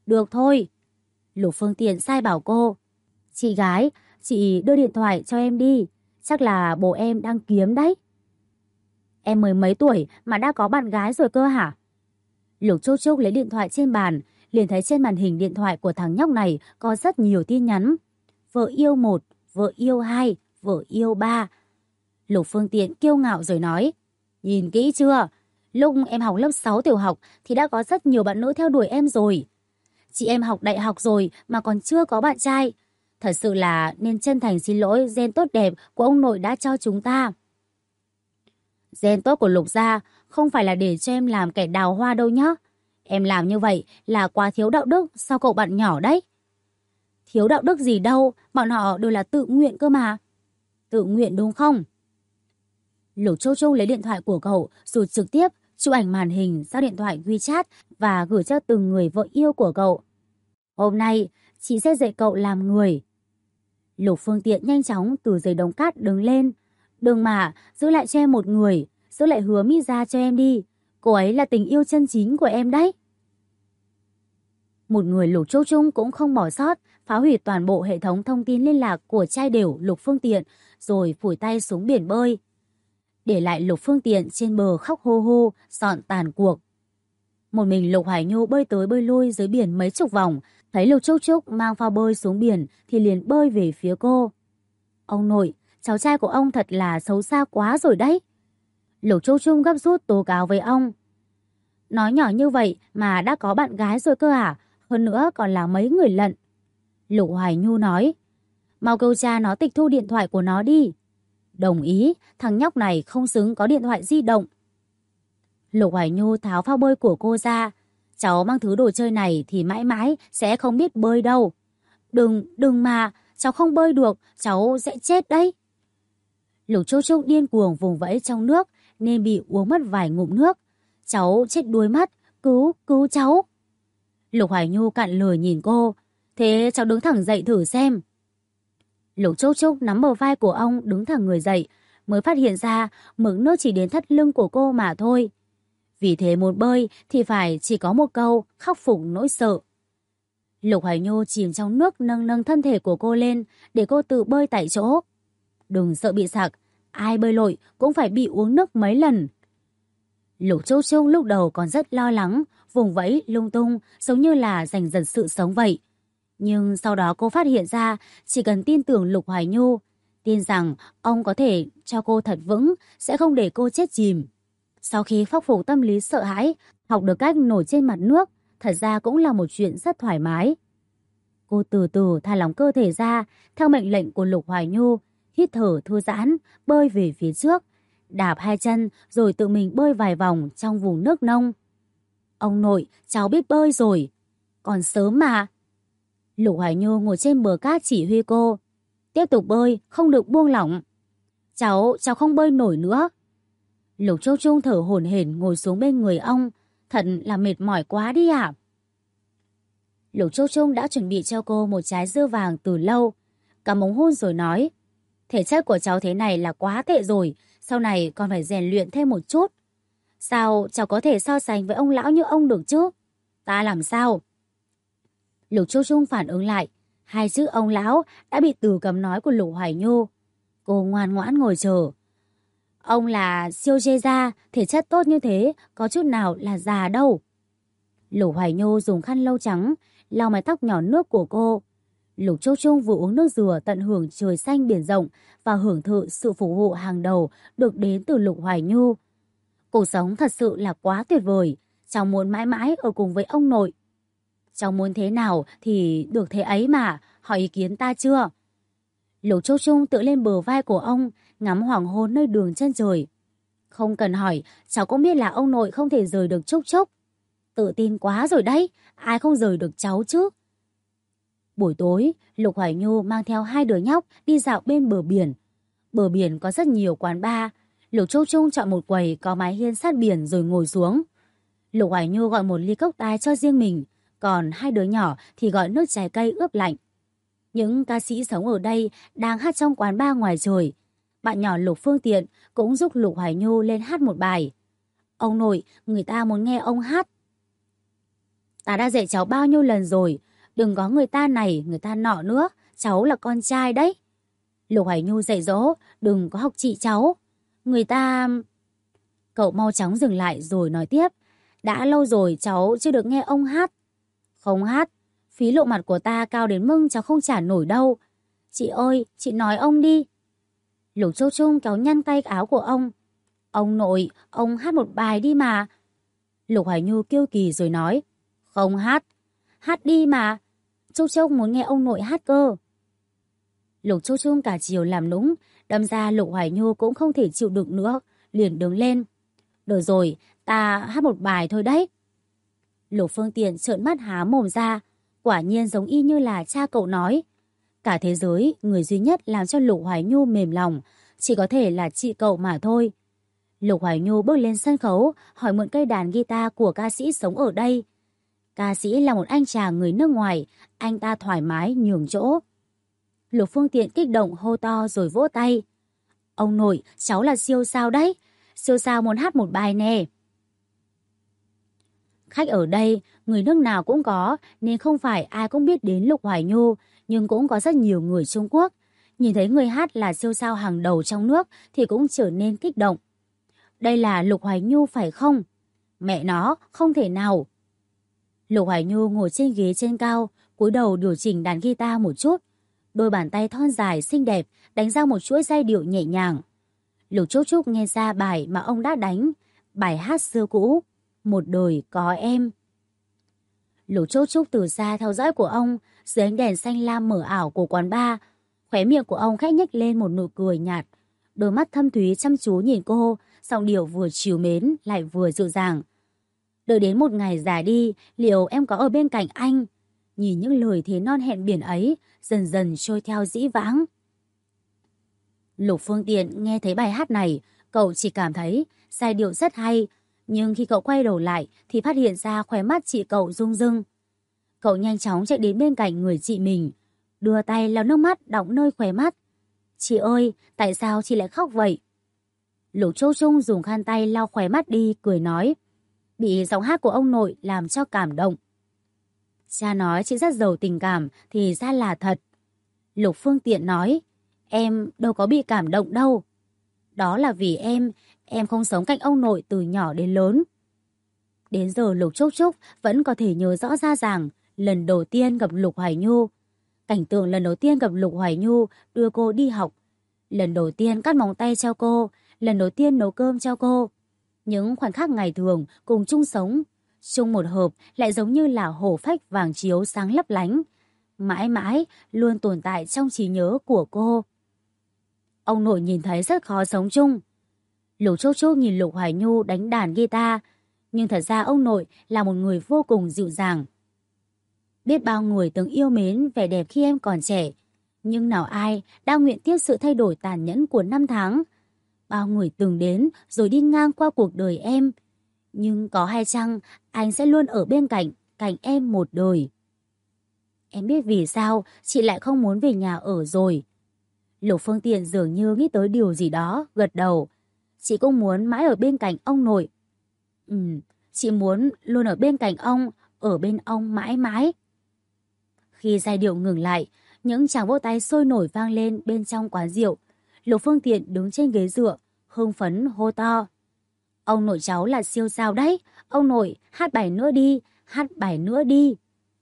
Được thôi. Lục Phương Tiện sai bảo cô. Chị gái, chị đưa điện thoại cho em đi. Chắc là bố em đang kiếm đấy. Em mới mấy tuổi mà đã có bạn gái rồi cơ hả? Lục Trúc Trúc lấy điện thoại trên bàn, liền thấy trên màn hình điện thoại của thằng nhóc này có rất nhiều tin nhắn. Vợ yêu 1, vợ yêu 2, vợ yêu 3. Lục Phương Tiện kiêu ngạo rồi nói. Nhìn kỹ chưa? Lúc em học lớp 6 tiểu học thì đã có rất nhiều bạn nữ theo đuổi em rồi. Chị em học đại học rồi mà còn chưa có bạn trai. Thật sự là nên chân thành xin lỗi gen tốt đẹp của ông nội đã cho chúng ta. Gen tốt của Lục gia không phải là để cho em làm kẻ đào hoa đâu nhá. Em làm như vậy là quá thiếu đạo đức sau cậu bạn nhỏ đấy. Thiếu đạo đức gì đâu, bọn họ đều là tự nguyện cơ mà. Tự nguyện đúng không? Lục Châu Châu lấy điện thoại của cậu rồi trực tiếp chụp ảnh màn hình sang điện thoại WeChat và gửi cho từng người vợ yêu của cậu. Hôm nay, chị sẽ dạy cậu làm người. Lục Phương Tiện nhanh chóng từ dưới đống cát đứng lên. Đừng mà, giữ lại cho em một người, giữ lại Hứa Mi ra cho em đi. Cô ấy là tình yêu chân chính của em đấy. Một người Lục Châu Trung cũng không bỏ sót, phá hủy toàn bộ hệ thống thông tin liên lạc của trai đều Lục Phương Tiện, rồi phủi tay xuống biển bơi. Để lại Lục Phương Tiện trên bờ khóc hô hô, dọn tàn cuộc. Một mình Lục Hải Nhu bơi tới bơi lui dưới biển mấy chục vòng, thấy Lục Trúc Trúc mang phao bơi xuống biển thì liền bơi về phía cô. Ông nội, cháu trai của ông thật là xấu xa quá rồi đấy. Lục Trúc Trúc gấp rút tố cáo với ông. Nói nhỏ như vậy mà đã có bạn gái rồi cơ à? Hơn nữa còn là mấy người lận. Lục Hoài Nhu nói. Mau kêu cha nó tịch thu điện thoại của nó đi. Đồng ý, thằng nhóc này không xứng có điện thoại di động. Lục Hoài Nhu tháo phao bơi của cô ra. Cháu mang thứ đồ chơi này thì mãi mãi sẽ không biết bơi đâu. Đừng mà, cháu không bơi được, cháu sẽ chết đấy. Lục Trúc Trúc điên cuồng vùng vẫy trong nước nên bị uống mất vài ngụm nước. Cháu chết đuối mất, cứu cháu. Lục Hoài Nhu cạn lời nhìn cô. Thế cháu đứng thẳng dậy thử xem. Lục Trúc Trúc nắm bờ vai của ông đứng thẳng người dậy, mới phát hiện ra mực nước chỉ đến thắt lưng của cô mà thôi. Vì thế muốn bơi thì phải chỉ có một câu khắc phục nỗi sợ. Lục Hoài Nhu chìm trong nước nâng nâng thân thể của cô lên để cô tự bơi tại chỗ. Đừng sợ bị sặc, ai bơi lội cũng phải bị uống nước mấy lần. Lục Trúc Trúc lúc đầu còn rất lo lắng, vùng vẫy lung tung giống như là giành giật sự sống vậy. Nhưng sau đó cô phát hiện ra chỉ cần tin tưởng Lục Hoài Nhu, tin rằng ông có thể cho cô thật vững, sẽ không để cô chết chìm. Sau khi khắc phục tâm lý sợ hãi, học được cách nổi trên mặt nước, thật ra cũng là một chuyện rất thoải mái. Cô từ từ thả lỏng cơ thể ra, theo mệnh lệnh của Lục Hoài Nhu, hít thở thư giãn, bơi về phía trước, đạp hai chân rồi tự mình bơi vài vòng trong vùng nước nông. Ông nội, cháu biết bơi rồi. Còn sớm mà. Lục Hoài Nhu ngồi trên bờ cát chỉ huy cô. Tiếp tục bơi, không được buông lỏng. Cháu không bơi nổi nữa. Lục Trúc Trung thở hổn hển ngồi xuống bên người ông. Thật là mệt mỏi quá đi ạ. Lục Trúc Trung đã chuẩn bị cho cô một trái dưa vàng từ lâu. Cắm ống hôn rồi nói. Thể chất của cháu thế này là quá tệ rồi. Sau này còn phải rèn luyện thêm một chút. Sao cháu có thể so sánh với ông lão như ông được chứ? Ta làm sao? Lục Trúc Trung phản ứng lại. Hai chữ ông lão đã bị từ cấm nói của Lục Hoài Nhu. Cô ngoan ngoãn ngồi chờ. Ông là siêu chê da, thể chất tốt như thế, có chút nào là già đâu. Lục Hoài Nhu dùng khăn lau trắng, lau mái tóc nhỏ nước của cô. Lục Trúc Trung vừa uống nước dừa tận hưởng trời xanh biển rộng và hưởng thụ sự phục vụ hàng đầu được đến từ Lục Hoài Nhu. Cuộc sống thật sự là quá tuyệt vời, cháu muốn mãi mãi ở cùng với ông nội. Cháu muốn thế nào thì được thế ấy mà, hỏi ý kiến ta chưa? Lục Trúc Trung tựa lên bờ vai của ông, ngắm hoàng hôn nơi đường chân trời. Không cần hỏi, cháu cũng biết là ông nội không thể rời được Trúc Trúc. Tự tin quá rồi đấy, ai không rời được cháu chứ? Buổi tối, Lục Hoài Nhu mang theo hai đứa nhóc đi dạo bên bờ biển. Bờ biển có rất nhiều quán bar. Lục Trúc Trung chọn một quầy có mái hiên sát biển rồi ngồi xuống. Lục Hoài Nhu gọi một ly cốc đái cho riêng mình, còn hai đứa nhỏ thì gọi nước trái cây ướp lạnh. Những ca sĩ sống ở đây đang hát trong quán bar ngoài trời. Bạn nhỏ Lục Phương Tiện cũng giúp Lục Hoài Nhu lên hát một bài. Ông nội, người ta muốn nghe ông hát. Ta đã dạy cháu bao nhiêu lần rồi, đừng có người ta này, người ta nọ nữa, cháu là con trai đấy. Lục Hoài Nhu dạy dỗ, đừng có học chị cháu. Người ta... Cậu mau chóng dừng lại rồi nói tiếp. Đã lâu rồi cháu chưa được nghe ông hát. Không hát, phí lộ mặt của ta cao đến mức cháu không trả nổi đâu. Chị ơi, chị nói ông đi. Lục Châu Trung kéo nhăn tay áo của ông. Ông nội, ông hát một bài đi mà. Lục Hoài Nhu kiêu kỳ rồi nói. Không hát, hát đi mà. Châu Trung muốn nghe ông nội hát cơ. Lục Châu Trung cả chiều làm nũng, đâm ra Lục Hoài Nhu cũng không thể chịu đựng nữa, liền đứng lên. Được rồi, ta hát một bài thôi đấy. Lục Phương Tiện trợn mắt há mồm ra, quả nhiên giống y như là cha cậu nói. Cả thế giới, người duy nhất làm cho Lục Hoài Nhu mềm lòng, chỉ có thể là chị cậu mà thôi. Lục Hoài Nhu bước lên sân khấu, hỏi mượn cây đàn guitar của ca sĩ sống ở đây. Ca sĩ là một anh chàng người nước ngoài, anh ta thoải mái nhường chỗ. Lục Phương Tiện kích động hô to rồi vỗ tay. Ông nội, cháu là siêu sao đấy. Siêu sao muốn hát một bài nè. Khách ở đây, người nước nào cũng có, nên không phải ai cũng biết đến Lục Hoài Nhu, nhưng cũng có rất nhiều người Trung Quốc. Nhìn thấy người hát là siêu sao hàng đầu trong nước thì cũng trở nên kích động. Đây là Lục Hoài Nhu phải không? Mẹ nó, không thể nào. Lục Hoài Nhu ngồi trên ghế trên cao, cúi đầu điều chỉnh đàn guitar một chút. Đôi bàn tay thon dài xinh đẹp đánh ra một chuỗi giai điệu nhẹ nhàng. Lục Trúc Trúc nghe ra bài mà ông đã đánh, bài hát xưa cũ, Một đời có em. Lục Trúc Trúc từ xa theo dõi của ông, dưới ánh đèn xanh lam mờ ảo của quán bar. Khóe miệng của ông khẽ nhếch lên một nụ cười nhạt, đôi mắt thâm thúy chăm chú nhìn cô, giọng điệu vừa trìu mến lại vừa dịu dàng. Đợi đến một ngày già đi, liệu em có ở bên cạnh anh? Nhìn những lời thế non hẹn biển ấy dần dần trôi theo dĩ vãng. Lục Phương Tiện nghe thấy bài hát này, cậu chỉ cảm thấy giai điệu rất hay, nhưng khi cậu quay đầu lại thì phát hiện ra khóe mắt chị cậu rưng rưng. Cậu nhanh chóng chạy đến bên cạnh người chị mình, đưa tay lau nước mắt đọng nơi khóe mắt. Chị ơi, tại sao chị lại khóc vậy? Lục Châu Trung dùng khăn tay lau khóe mắt đi, cười nói. Bị giọng hát của ông nội làm cho cảm động. Cha nói chị rất giàu tình cảm thì ra là thật. Lục Phương Tiện nói. Em đâu có bị cảm động đâu. Đó là vì em không sống cạnh ông nội từ nhỏ đến lớn. Đến giờ Lục Trúc Trúc vẫn có thể nhớ rõ ra rằng lần đầu tiên gặp Lục Hoài Nhu. Cảnh tượng lần đầu tiên gặp Lục Hoài Nhu đưa cô đi học. Lần đầu tiên cắt móng tay cho cô. Lần đầu tiên nấu cơm cho cô. Những khoảnh khắc ngày thường cùng chung sống, chung một hộp lại giống như là hổ phách vàng chiếu sáng lấp lánh. Mãi mãi luôn tồn tại trong trí nhớ của cô. Ông nội nhìn thấy rất khó sống chung. Lục Trúc Trúc nhìn Lục Hoài Nhu đánh đàn guitar, nhưng thật ra ông nội là một người vô cùng dịu dàng. Biết bao người từng yêu mến vẻ đẹp khi em còn trẻ, nhưng nào ai đã nguyện tiếp sự thay đổi tàn nhẫn của năm tháng. Bao người từng đến rồi đi ngang qua cuộc đời em, nhưng có hay chăng anh sẽ luôn ở bên cạnh em một đời. Em biết vì sao chị lại không muốn về nhà ở rồi. Lục Phương Tiện dường như nghĩ tới điều gì đó, gật đầu. Chị cũng muốn mãi ở bên cạnh ông nội. Chị muốn luôn ở bên cạnh ông, ở bên ông mãi mãi. Khi giai điệu ngừng lại, những tràng vỗ tay sôi nổi vang lên bên trong quán rượu. Lục Phương Tiện đứng trên ghế dựa, hưng phấn hô to. Ông nội cháu là siêu sao đấy, ông nội hát bài nữa đi, hát bài nữa đi.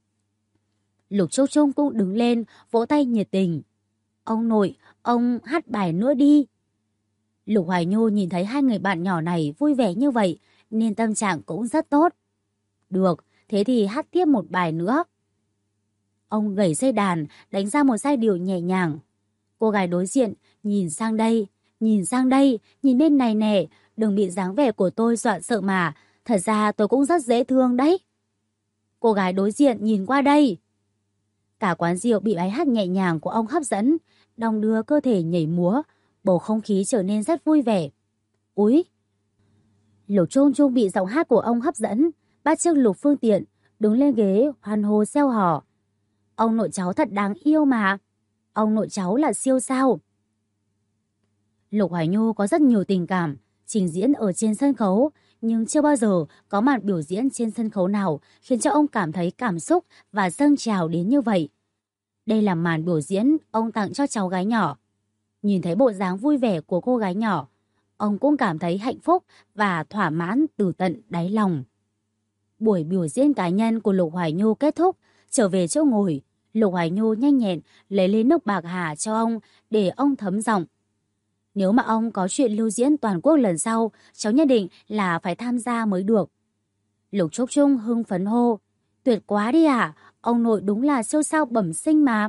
Lục Châu Trung cũng đứng lên, vỗ tay nhiệt tình. Ông nội, ông hát bài nữa đi. Lục Hoài Nhu nhìn thấy hai người bạn nhỏ này vui vẻ như vậy, nên tâm trạng cũng rất tốt. Được, thế thì hát tiếp một bài nữa. Ông gảy dây đàn, đánh ra một giai điệu nhẹ nhàng. Cô gái đối diện, nhìn sang đây, nhìn bên này nè, đừng bị dáng vẻ của tôi dọa sợ mà, thật ra tôi cũng rất dễ thương đấy. Cô gái đối diện nhìn qua đây. Cả quán rượu bị bài hát nhẹ nhàng của ông hấp dẫn, đong đưa cơ thể nhảy múa, bầu không khí trở nên rất vui vẻ. Úi! Lục Trung Trung bị giọng hát của ông hấp dẫn, bắt chước Lục Phương Tiện, đứng lên ghế hoan hô reo hò. Ông nội cháu thật đáng yêu mà. Ông nội cháu là siêu sao. Lục Hoài Nhu có rất nhiều tình cảm, trình diễn ở trên sân khấu, nhưng chưa bao giờ có màn biểu diễn trên sân khấu nào khiến cho ông cảm thấy cảm xúc và dâng trào đến như vậy. Đây là màn biểu diễn ông tặng cho cháu gái nhỏ. Nhìn thấy bộ dáng vui vẻ của cô gái nhỏ, ông cũng cảm thấy hạnh phúc và thỏa mãn từ tận đáy lòng. Buổi biểu diễn cá nhân của Lục Hoài Nhu kết thúc, trở về chỗ ngồi, Lục Hoài Nhu nhanh nhẹn lấy ly nước bạc hà cho ông để ông thấm giọng. Nếu mà ông có chuyện lưu diễn toàn quốc lần sau, cháu nhất định là phải tham gia mới được. Lục Trúc Trung hưng phấn hô. Tuyệt quá đi à, ông nội đúng là siêu sao bẩm sinh mà.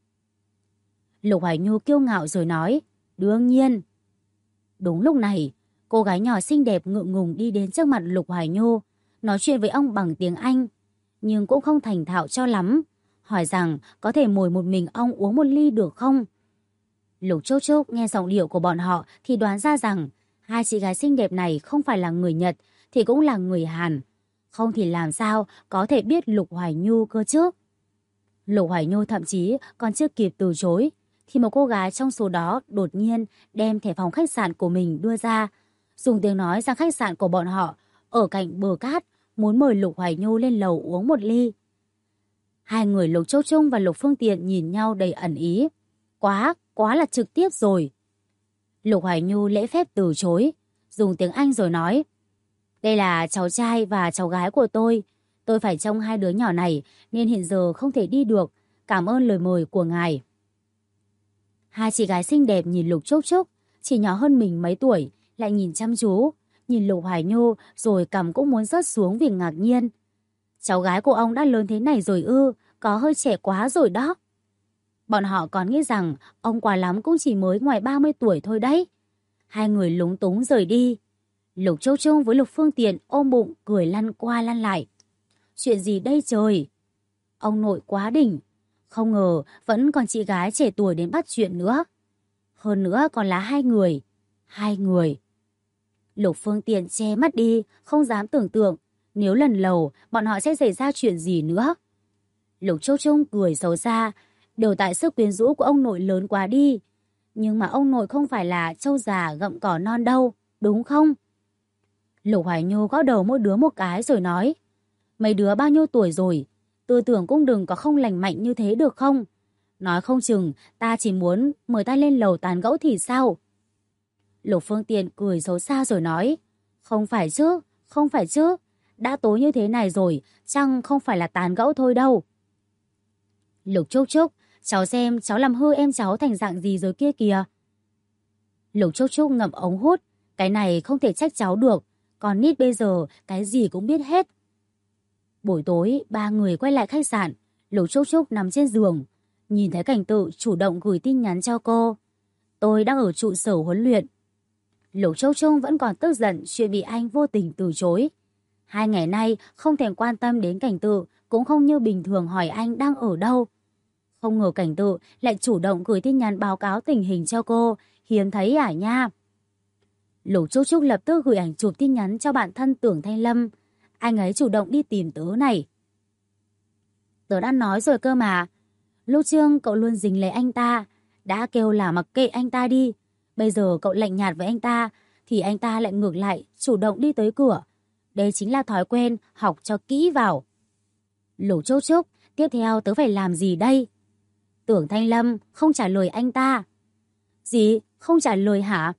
Lục Hoài Nhu kiêu ngạo rồi nói, đương nhiên. Đúng lúc này, cô gái nhỏ xinh đẹp ngượng ngùng đi đến trước mặt Lục Hoài Nhu, nói chuyện với ông bằng tiếng Anh, nhưng cũng không thành thạo cho lắm, hỏi rằng có thể mời một mình ông uống một ly được không? Lục Trúc Trúc nghe giọng điệu của bọn họ thì đoán ra rằng hai chị gái xinh đẹp này không phải là người Nhật thì cũng là người Hàn. Không thì làm sao có thể biết Lục Hoài Nhu cơ chứ? Lục Hoài Nhu thậm chí còn chưa kịp từ chối thì một cô gái trong số đó đột nhiên đem thẻ phòng khách sạn của mình đưa ra, dùng tiếng nói sang khách sạn của bọn họ ở cạnh bờ cát, muốn mời Lục Hoài Nhu lên lầu uống một ly. Hai người Lục Châu Trung và Lục Phương Tiện nhìn nhau đầy ẩn ý. Quá là trực tiếp rồi. Lục Hoài Nhu lễ phép từ chối, dùng tiếng Anh rồi nói, đây là cháu trai và cháu gái của tôi phải trông hai đứa nhỏ này nên hiện giờ không thể đi được, cảm ơn lời mời của ngài. Hai chị gái xinh đẹp nhìn Lục Trúc Trúc, chỉ nhỏ hơn mình mấy tuổi, lại nhìn chăm chú, nhìn Lục Hoài Nhu rồi cằm cũng muốn rớt xuống vì ngạc nhiên. Cháu gái của ông đã lớn thế này rồi ư, có hơi trẻ quá rồi đó. Bọn họ còn nghĩ rằng ông quá lắm cũng chỉ mới ngoài 30 tuổi thôi đấy. Hai người lúng túng rời đi. Lục Châu Trung với Lục Phương Tiện ôm bụng cười lăn qua lăn lại. Chuyện gì đây trời? Ông nội quá đỉnh. Không ngờ vẫn còn chị gái trẻ tuổi đến bắt chuyện nữa. Hơn nữa còn là hai người. Hai người. Lục Phương Tiện che mắt đi, không dám tưởng tượng nếu lần lầu bọn họ sẽ xảy ra chuyện gì nữa. Lục Châu Trung cười xấu xa, đều tại sức quyến rũ của ông nội lớn quá đi. Nhưng mà ông nội không phải là trâu già gặm cỏ non đâu, đúng không? Lục Hoài Nhu gõ đầu mỗi đứa một cái rồi nói, mấy đứa bao nhiêu tuổi rồi, tư tưởng cũng đừng có không lành mạnh như thế được không? Nói không chừng ta chỉ muốn mời ta lên lầu tán gẫu thì sao? Lục Phương Tiện cười xấu xa rồi nói, không phải chứ, không phải chứ, đã tối như thế này rồi, chăng không phải là tán gẫu thôi đâu. Lục Trúc Trúc, cháu xem cháu làm hư em cháu thành dạng gì rồi kia kìa. Lục Trúc Trúc ngậm ống hút, cái này không thể trách cháu được, con nít bây giờ cái gì cũng biết hết. Buổi tối, ba người quay lại khách sạn, Lục Trúc Trúc nằm trên giường, nhìn thấy Cảnh Tự chủ động gửi tin nhắn cho cô. Tôi đang ở trụ sở huấn luyện. Lục Trúc Trúc vẫn còn tức giận chuyện bị anh vô tình từ chối. 2 ngày nay không thèm quan tâm đến Cảnh Tự, cũng không như bình thường hỏi anh đang ở đâu. Không ngờ Cảnh Tự lại chủ động gửi tin nhắn báo cáo tình hình cho cô, hiếm thấy à nha. Lục Trúc Trúc lập tức gửi ảnh chụp tin nhắn cho bạn thân Tưởng Thanh Lâm. Anh ấy chủ động đi tìm tớ này. Tớ đã nói rồi cơ mà. Lúc trước cậu luôn dính lấy anh ta, đã kêu là mặc kệ anh ta đi. Bây giờ cậu lạnh nhạt với anh ta, thì anh ta lại ngược lại, chủ động đi tới cửa. Đây chính là thói quen, học cho kỹ vào. Lục Trúc Trúc, tiếp theo tớ phải làm gì đây? Tưởng Thanh Lâm không trả lời anh ta. Gì? Không trả lời hả?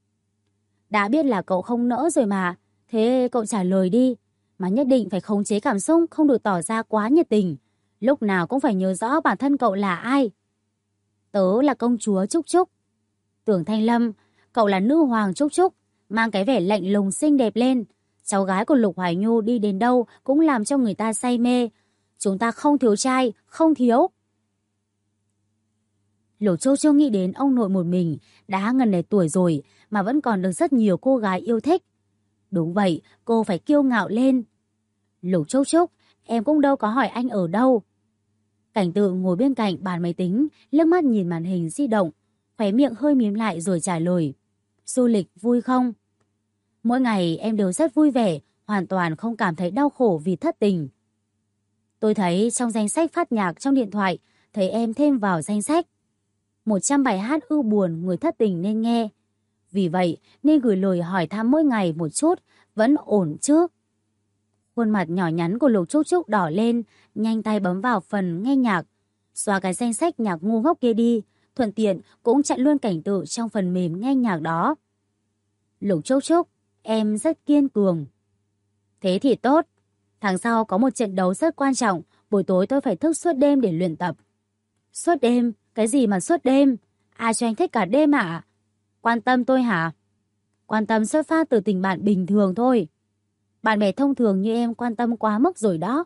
Đã biết là cậu không nỡ rồi mà, thế cậu trả lời đi. Mà nhất định phải khống chế cảm xúc, không được tỏ ra quá nhiệt tình. Lúc nào cũng phải nhớ rõ bản thân cậu là ai. Tớ là công chúa Trúc Trúc. Tưởng Thanh Lâm, cậu là nữ hoàng Trúc Trúc, mang cái vẻ lạnh lùng xinh đẹp lên. Cháu gái của Lục Hoài Nhu đi đến đâu cũng làm cho người ta say mê. Chúng ta không thiếu trai, không thiếu. Lục Châu Châu nghĩ đến ông nội một mình, đã ngần này tuổi rồi mà vẫn còn được rất nhiều cô gái yêu thích. Đúng vậy, cô phải kiêu ngạo lên. Lục Châu Trúc, em cũng đâu có hỏi anh ở đâu. Cảnh Tự ngồi bên cạnh bàn máy tính, liếc mắt nhìn màn hình di động, khóe miệng hơi mím lại rồi trả lời. Du lịch vui không? Mỗi ngày em đều rất vui vẻ, hoàn toàn không cảm thấy đau khổ vì thất tình. Tôi thấy trong danh sách phát nhạc trong điện thoại, thấy em thêm vào danh sách 100 bài hát ưu buồn người thất tình nên nghe. Vì vậy nên gửi lời hỏi thăm mỗi ngày một chút, vẫn ổn chứ? Khuôn mặt nhỏ nhắn của Lục Trúc Trúc đỏ lên, nhanh tay bấm vào phần nghe nhạc. Xóa cái danh sách nhạc ngu ngốc kia đi, thuận tiện cũng chặn luôn cảnh tự trong phần mềm nghe nhạc đó. Lục Trúc Trúc, em rất kiên cường. Thế thì tốt. Tháng sau có một trận đấu rất quan trọng, buổi tối tôi phải thức suốt đêm để luyện tập. Suốt đêm? Cái gì mà suốt đêm? Ai cho anh thích cả đêm ạ? Quan tâm tôi hả? Quan tâm xuất phát từ tình bạn bình thường thôi. Bạn bè thông thường như em quan tâm quá mức rồi đó.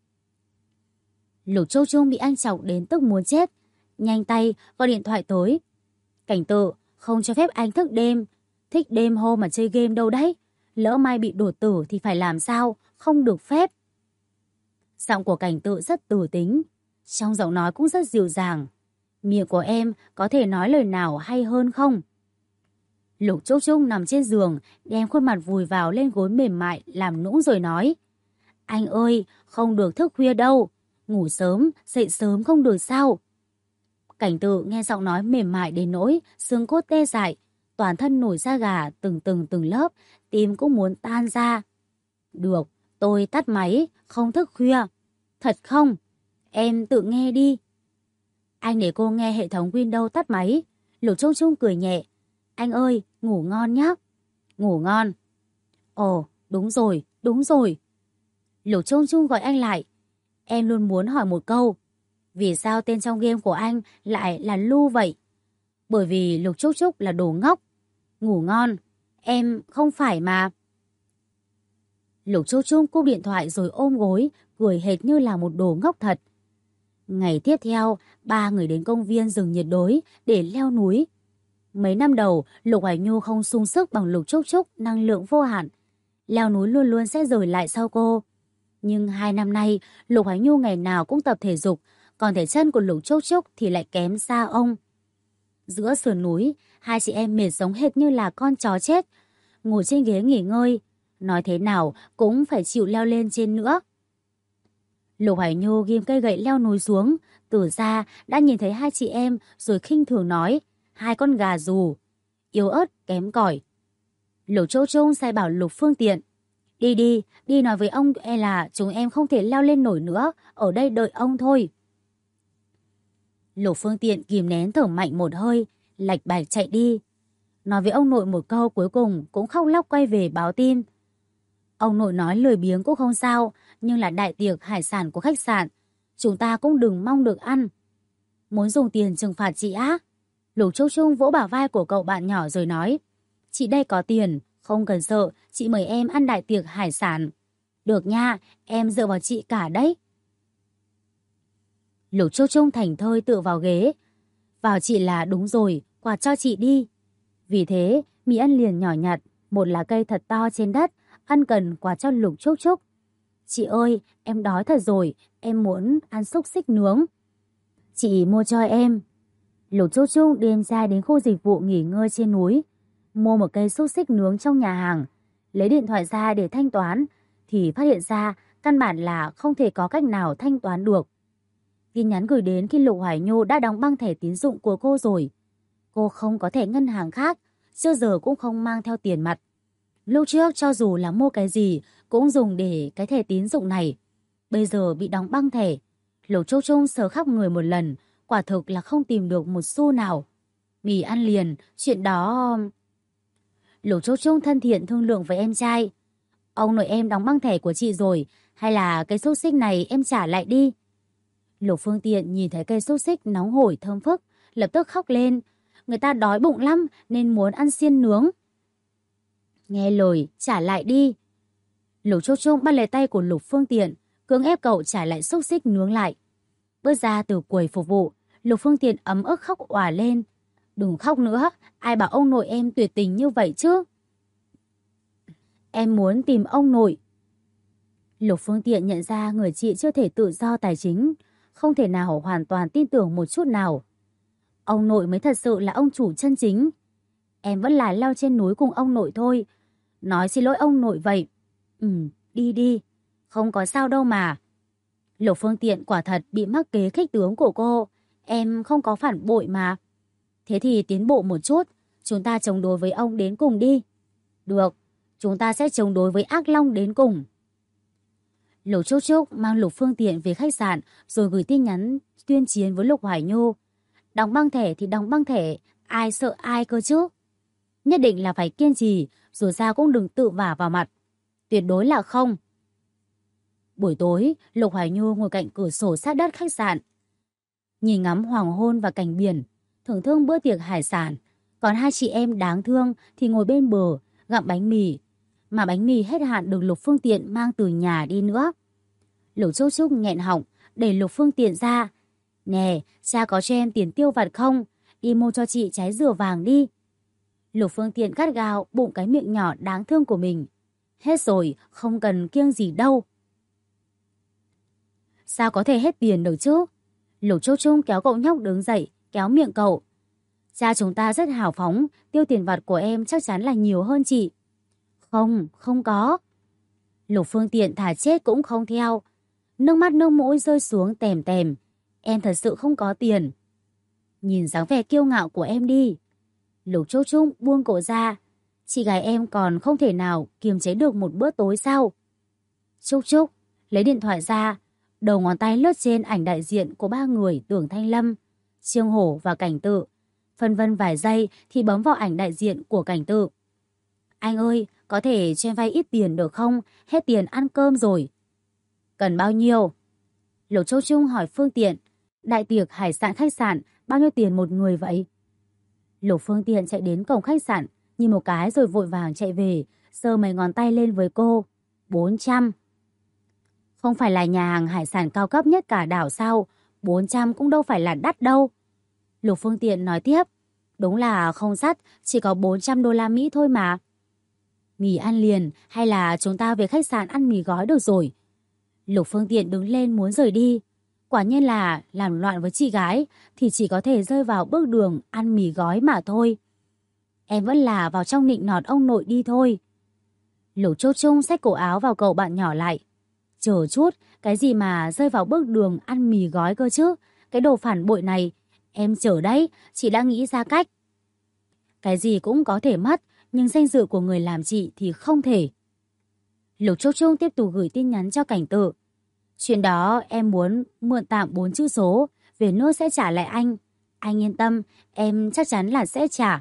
Lục Châu Trung bị anh chọc đến tức muốn chết. Nhanh tay gọi điện thoại tới. Cảnh tự, không cho phép anh thức đêm. Thích đêm hôm mà chơi game đâu đấy. Lỡ may bị đột tử thì phải làm sao? Không được phép. Giọng của Cảnh tự rất tử tính. Trong giọng nói cũng rất dịu dàng. Miệng của em có thể nói lời nào hay hơn không? Lục Trúc Trúc nằm trên giường, đem khuôn mặt vùi vào lên gối mềm mại, làm nũng rồi nói. Anh ơi, không được thức khuya đâu. Ngủ sớm, dậy sớm không được sao? Cảnh tự nghe giọng nói mềm mại đến nỗi xương cốt tê dại, toàn thân nổi da gà từng lớp, tim cũng muốn tan ra. Được, tôi tắt máy, không thức khuya. Thật không? Em tự nghe đi. Anh để cô nghe hệ thống Windows tắt máy. Lục Trúc Trúc cười nhẹ. Anh ơi, ngủ ngon nhé. Ngủ ngon. Ồ, đúng rồi, đúng rồi. Lục Trúc Trúc gọi anh lại. Em luôn muốn hỏi một câu. Vì sao tên trong game của anh lại là Lu vậy? Bởi vì Lục Trúc Trúc là đồ ngốc. Ngủ ngon. Em không phải mà. Lục Trúc Trúc cúp điện thoại rồi ôm gối, cười hệt như là một đồ ngốc thật. Ngày tiếp theo, ba người đến công viên rừng nhiệt đới để leo núi. Mấy năm đầu, Lục Hoài Nhu không sung sức bằng Lục Trúc Trúc năng lượng vô hạn. Leo núi luôn luôn sẽ rời lại sau cô. Nhưng 2 năm nay, Lục Hoài Nhu ngày nào cũng tập thể dục, còn thể chân của Lục Trúc Trúc thì lại kém xa ông. Giữa sườn núi, hai chị em mệt giống hệt như là con chó chết. Ngồi trên ghế nghỉ ngơi, nói thế nào cũng phải chịu leo lên trên nữa. Lục Hoài Nhu ghim cây gậy leo núi xuống, từ xa đã nhìn thấy hai chị em rồi khinh thường nói, hai con gà rù, yếu ớt kém cỏi. Lục Châu Trung sai bảo Lục Phương Tiện, đi nói với ông là chúng em không thể leo lên nổi nữa, ở đây đợi ông thôi. Lục Phương Tiện kìm nén thở mạnh một hơi, lạch bạch chạy đi. Nói với ông nội một câu cuối cùng cũng khóc lóc quay về báo tin. Ông nội nói lười biếng cũng không sao, nhưng là đại tiệc hải sản của khách sạn, chúng ta cũng đừng mong được ăn. Muốn dùng tiền trừng phạt chị á? Lục Trúc Trung vỗ bả vai của cậu bạn nhỏ rồi nói, chị đây có tiền, không cần sợ, chị mời em ăn đại tiệc hải sản. Được nha, em dựa vào chị cả đấy. Lục Trúc Trung thành thơi tựa vào ghế. Vào chị là đúng rồi, quạt cho chị đi. Vì thế, Mỹ Ân liền nhỏ nhặt một lá cây thật to trên đất, ân cần quạt cho Lục Trúc Trúc. Chị ơi, em đói thật rồi, em muốn ăn xúc xích nướng. Chị mua cho em. Lục Trúc Trúc đem ra đến khu dịch vụ nghỉ ngơi trên núi, mua một cây xúc xích nướng trong nhà hàng, lấy điện thoại ra để thanh toán, thì phát hiện ra căn bản là không thể có cách nào thanh toán được. Tin nhắn gửi đến khi Lục Hoài Nhu đã đóng băng thẻ tín dụng của cô rồi. Cô không có thẻ ngân hàng khác, trước giờ cũng không mang theo tiền mặt. Lúc trước cho dù là mua cái gì cũng dùng để cái thẻ tín dụng này. Bây giờ bị đóng băng thẻ. Lục Trúc Trung sờ khắp người một lần, quả thực là không tìm được một xu nào. Mì ăn liền, chuyện đó... Lục Trúc Trung thân thiện thương lượng với em trai. Ông nội em đóng băng thẻ của chị rồi, hay là cái xúc xích này em trả lại đi. Lục Phương Tiện nhìn thấy cây xúc xích nóng hổi thơm phức, lập tức khóc lên. Người ta đói bụng lắm nên muốn ăn xiên nướng. Nghe lời, trả lại đi. Lục Trúc Trung bắt lấy tay của Lục Phương Tiện, cưỡng ép cậu trả lại xúc xích nướng lại. Bước ra từ quầy phục vụ, Lục Phương Tiện ấm ức khóc òa lên. Đừng khóc nữa, ai bảo ông nội em tuyệt tình như vậy chứ? Em muốn tìm ông nội. Lục Phương Tiện nhận ra người chị chưa thể tự do tài chính, không thể nào hoàn toàn tin tưởng một chút nào. Ông nội mới thật sự là ông chủ chân chính. Em vẫn là leo trên núi cùng ông nội thôi. Nói xin lỗi ông nội vậy. Đi, không có sao đâu mà. Lục Phương Tiện quả thật bị mắc kế khích tướng của cô. Em không có phản bội mà. Thế thì tiến bộ một chút, chúng ta chống đối với ông đến cùng đi. Được, chúng ta sẽ chống đối với ác long đến cùng. Lục Trúc Trúc mang Lục Phương Tiện về khách sạn rồi gửi tin nhắn tuyên chiến với Lục Hoài Nhu. Đóng băng thẻ thì đóng băng thẻ, ai sợ ai cơ chứ? Nhất định là phải kiên trì, dù sao cũng đừng tự vả vào mặt. Tuyệt đối là không. Buổi tối, Lục Hoài Nhu ngồi cạnh cửa sổ sát đất khách sạn, nhìn ngắm hoàng hôn và cảnh biển, thưởng thức bữa tiệc hải sản. Còn hai chị em đáng thương thì ngồi bên bờ, gặm bánh mì. Mà bánh mì hết hạn được Lục Phương Tiện mang từ nhà đi nữa. Lục Trúc Trúc nghẹn họng, đẩy Lục Phương Tiện ra. Nè, cha có cho em tiền tiêu vặt không? Đi mua cho chị trái dừa vàng đi. Lục Phương Tiện gắt gao bụng cái miệng nhỏ đáng thương của mình. Hết rồi, không cần kiêng gì đâu. Sao có thể hết tiền được chứ? Lục Trúc Trúc kéo cậu nhóc đứng dậy, kéo miệng cậu. Cha chúng ta rất hào phóng, tiêu tiền vặt của em chắc chắn là nhiều hơn chị. Không, không có. Lục Phương Tiện thà chết cũng không theo. Nước mắt nước mũi rơi xuống tèm tèm. Em thật sự không có tiền. Nhìn dáng vẻ kiêu ngạo của em đi. Lục Trúc Trúc buông cậu ra. Chị gái em còn không thể nào kiềm chế được một bữa tối sao? Trúc Trúc lấy điện thoại ra, đầu ngón tay lướt trên ảnh đại diện của ba người Tưởng Thanh Lâm, Trương Hổ và Cảnh Tự. Phân vân vài giây thì bấm vào ảnh đại diện của Cảnh Tự. Anh ơi, có thể cho em vay ít tiền được không? Hết tiền ăn cơm rồi. Cần bao nhiêu? Lục Trúc Trúc hỏi Phương Tiện. Đại tiệc hải sản khách sạn, bao nhiêu tiền một người vậy? Lục Phương Tiện chạy đến cổng khách sạn, nhìn một cái rồi vội vàng chạy về, giơ mấy ngón tay lên với cô. 400. Không phải là nhà hàng hải sản cao cấp nhất cả đảo sao? 400 cũng đâu phải là đắt đâu. Lục Phương Tiện nói tiếp. Đúng là không đắt, chỉ có 400 đô la Mỹ thôi mà. Mì ăn liền hay là chúng ta về khách sạn ăn mì gói được rồi? Lục Phương Tiện đứng lên muốn rời đi. Quả nhiên là làm loạn với chị gái thì chỉ có thể rơi vào bước đường ăn mì gói mà thôi. Em vẫn là vào trong nịnh nọt ông nội đi thôi. Lục Trúc Trúc xách cổ áo vào cậu bạn nhỏ lại. Chờ chút, cái gì mà rơi vào bước đường ăn mì gói cơ chứ? Cái đồ phản bội này, em chờ đấy, chị đã nghĩ ra cách. Cái gì cũng có thể mất, nhưng danh dự của người làm chị thì không thể. Lục Trúc Trúc tiếp tục gửi tin nhắn cho Cảnh Tự. Chuyện đó em muốn mượn tạm 4 chữ số, về nước sẽ trả lại anh. Anh yên tâm, em chắc chắn là sẽ trả.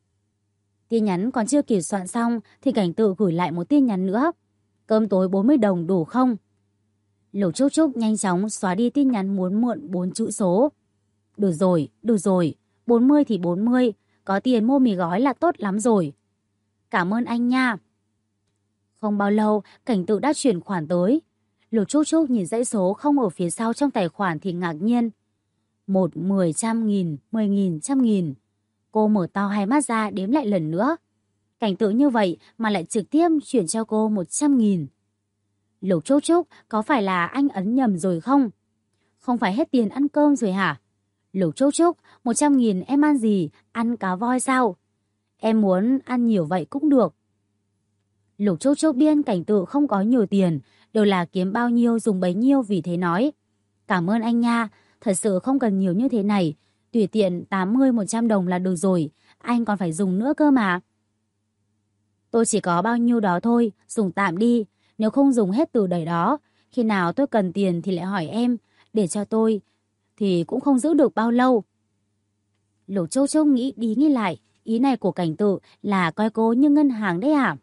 Tin nhắn còn chưa kịp soạn xong thì Cảnh Tự gửi lại một tin nhắn nữa. Cơm tối 40 đồng đủ không? Lục Trúc Trúc nhanh chóng xóa đi tin nhắn muốn mượn 4 chữ số. Được rồi, 40 thì 40, có tiền mua mì gói là tốt lắm rồi. Cảm ơn anh nha. Không bao lâu, Cảnh Tự đã chuyển khoản tới. Lục Trúc Trúc nhìn dãy số không ở phía sau trong tài khoản thì ngạc nhiên. 1, 10, 100.000, 10.000, 100.000. Cô mở to hai mắt ra đếm lại lần nữa. Cảnh Tự như vậy mà lại trực tiếp chuyển cho cô 100.000. Lục Trúc Trúc, có phải là anh ấn nhầm rồi không? Không phải hết tiền ăn cơm rồi hả? Lục Trúc Trúc, 100.000 em ăn gì? Ăn cá voi sao? Em muốn ăn nhiều vậy cũng được. Lục Trúc Trúc biết Cảnh Tự không có nhiều tiền, đều là kiếm bao nhiêu dùng bấy nhiêu, vì thế nói. Cảm ơn anh nha, thật sự không cần nhiều như thế này. Tùy tiện 80-100 đồng là được rồi, anh còn phải dùng nữa cơ mà. Tôi chỉ có bao nhiêu đó thôi, dùng tạm đi. Nếu không dùng hết từ đầy đó, khi nào tôi cần tiền thì lại hỏi em, để cho tôi, thì cũng không giữ được bao lâu. Lục Trúc Trúc nghĩ đi nghĩ lại, ý này của Cảnh Tự là coi cô như ngân hàng đấy à?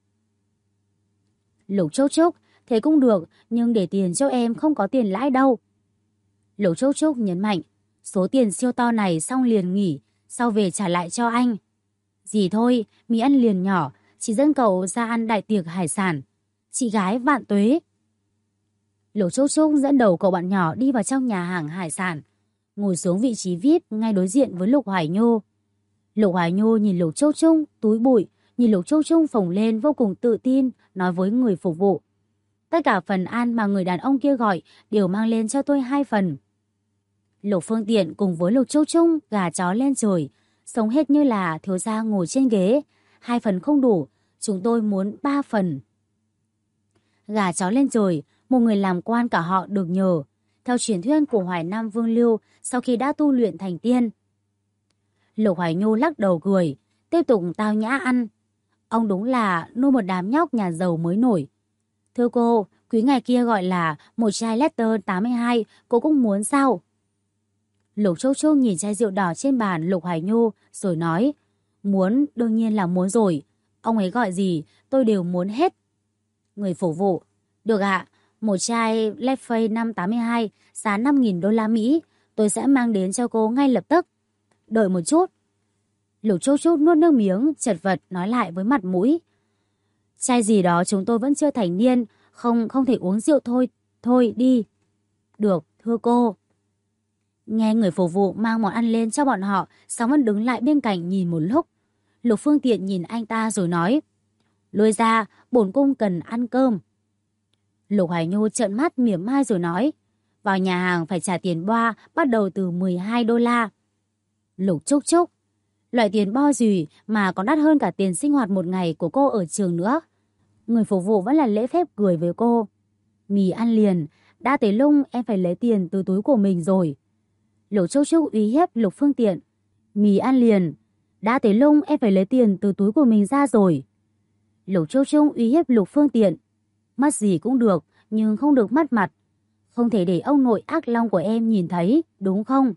Lục Trúc Trúc, thế cũng được, nhưng để tiền cho em không có tiền lãi đâu. Lục Trúc Trúc nhấn mạnh, số tiền siêu to này xong liền nghỉ, sau về trả lại cho anh. Gì thôi, mì ăn liền nhỏ, chỉ dẫn cậu ra ăn đại tiệc hải sản. Chị gái vạn tuế. Lục Trúc Trúc dẫn đầu cậu bạn nhỏ đi vào trong nhà hàng hải sản, ngồi xuống vị trí VIP ngay đối diện với Lục Hoài Nhu. Lục Hoài Nhu nhìn Lục Trúc Trúc túi bụi, nhìn Lục Trúc Trúc phồng lên vô cùng tự tin, nói với người phục vụ. Tất cả phần ăn mà người đàn ông kia gọi đều mang lên cho tôi 2 phần. Lục Phương Tiện cùng với Lục Trúc Trúc gà chó lên trời, sống hết như là thiếu gia ngồi trên ghế. 2 phần không đủ, chúng tôi muốn 3 phần. Gà chó lên trời, một người làm quan cả họ được nhờ. Theo truyền thuyết của Hoài Nam Vương Lưu sau khi đã tu luyện thành tiên. Lục Hoài Nhu lắc đầu cười. tiếp tục tao nhã ăn. Ông đúng là nuôi một đám nhóc nhà giàu mới nổi. Thưa cô, quý ngài kia gọi là một chai Letter 82, cô cũng muốn sao? Lục Trúc Trúc nhìn chai rượu đỏ trên bàn Lục Hoài Nhu rồi nói, muốn, đương nhiên là muốn rồi. Ông ấy gọi gì, tôi đều muốn hết. Người phục vụ, được ạ, một chai Leffe 582, giá 5.000 đô la Mỹ. Tôi sẽ mang đến cho cô ngay lập tức. Đợi một chút. Lục Trúc Trúc nuốt nước miếng, chật vật nói lại với mặt mũi. Chai gì đó chúng tôi vẫn chưa thành niên, không thể uống rượu thôi. Thôi đi. Được, thưa cô. Nghe người phục vụ mang món ăn lên cho bọn họ, Sóng vẫn đứng lại bên cạnh nhìn một lúc. Lục Phương Tiện nhìn anh ta rồi nói, lui ra, bổn cung cần ăn cơm. Lục Hoài Nhu trợn mắt mỉa mai rồi nói, vào nhà hàng phải trả tiền boa bắt đầu từ 12 đô la. Lục Trúc Trúc, loại tiền bo gì mà còn đắt hơn cả tiền sinh hoạt một ngày của cô ở trường nữa. Người phục vụ vẫn là lễ phép cười với cô. Mì ăn liền, đã tới lung em phải lấy tiền từ túi của mình rồi. Lục Trúc Trúc uy hiếp Lục Phương Tiện. Mì ăn liền, đã tới lung em phải lấy tiền từ túi của mình ra rồi. Lục Trúc Trúc uy hiếp Lục Phương Tiện. Mất gì cũng được, nhưng không được mất mặt. Không thể để ông nội ác long của em nhìn thấy, đúng không?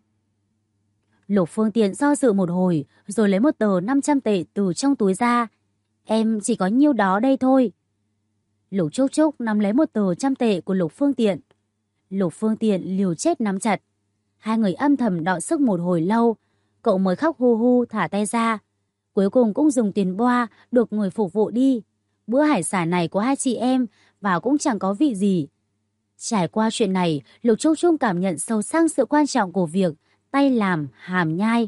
Lục Phương Tiện do dự một hồi, rồi lấy một tờ 500 tệ từ trong túi ra. Em chỉ có nhiêu đó đây thôi. Lục Trúc Trúc nắm lấy một tờ 100 tệ của Lục Phương Tiện. Lục Phương Tiện liều chết nắm chặt. Hai người âm thầm đọ sức một hồi lâu. Cậu mới khóc hu hu thả tay ra. Cuối cùng cũng dùng tiền boa được người phục vụ đi. Bữa hải sản này của hai chị em vào cũng chẳng có vị gì. Trải qua chuyện này, Lục Trúc Trúc cảm nhận sâu sắc sự quan trọng của việc tay làm, hàm nhai.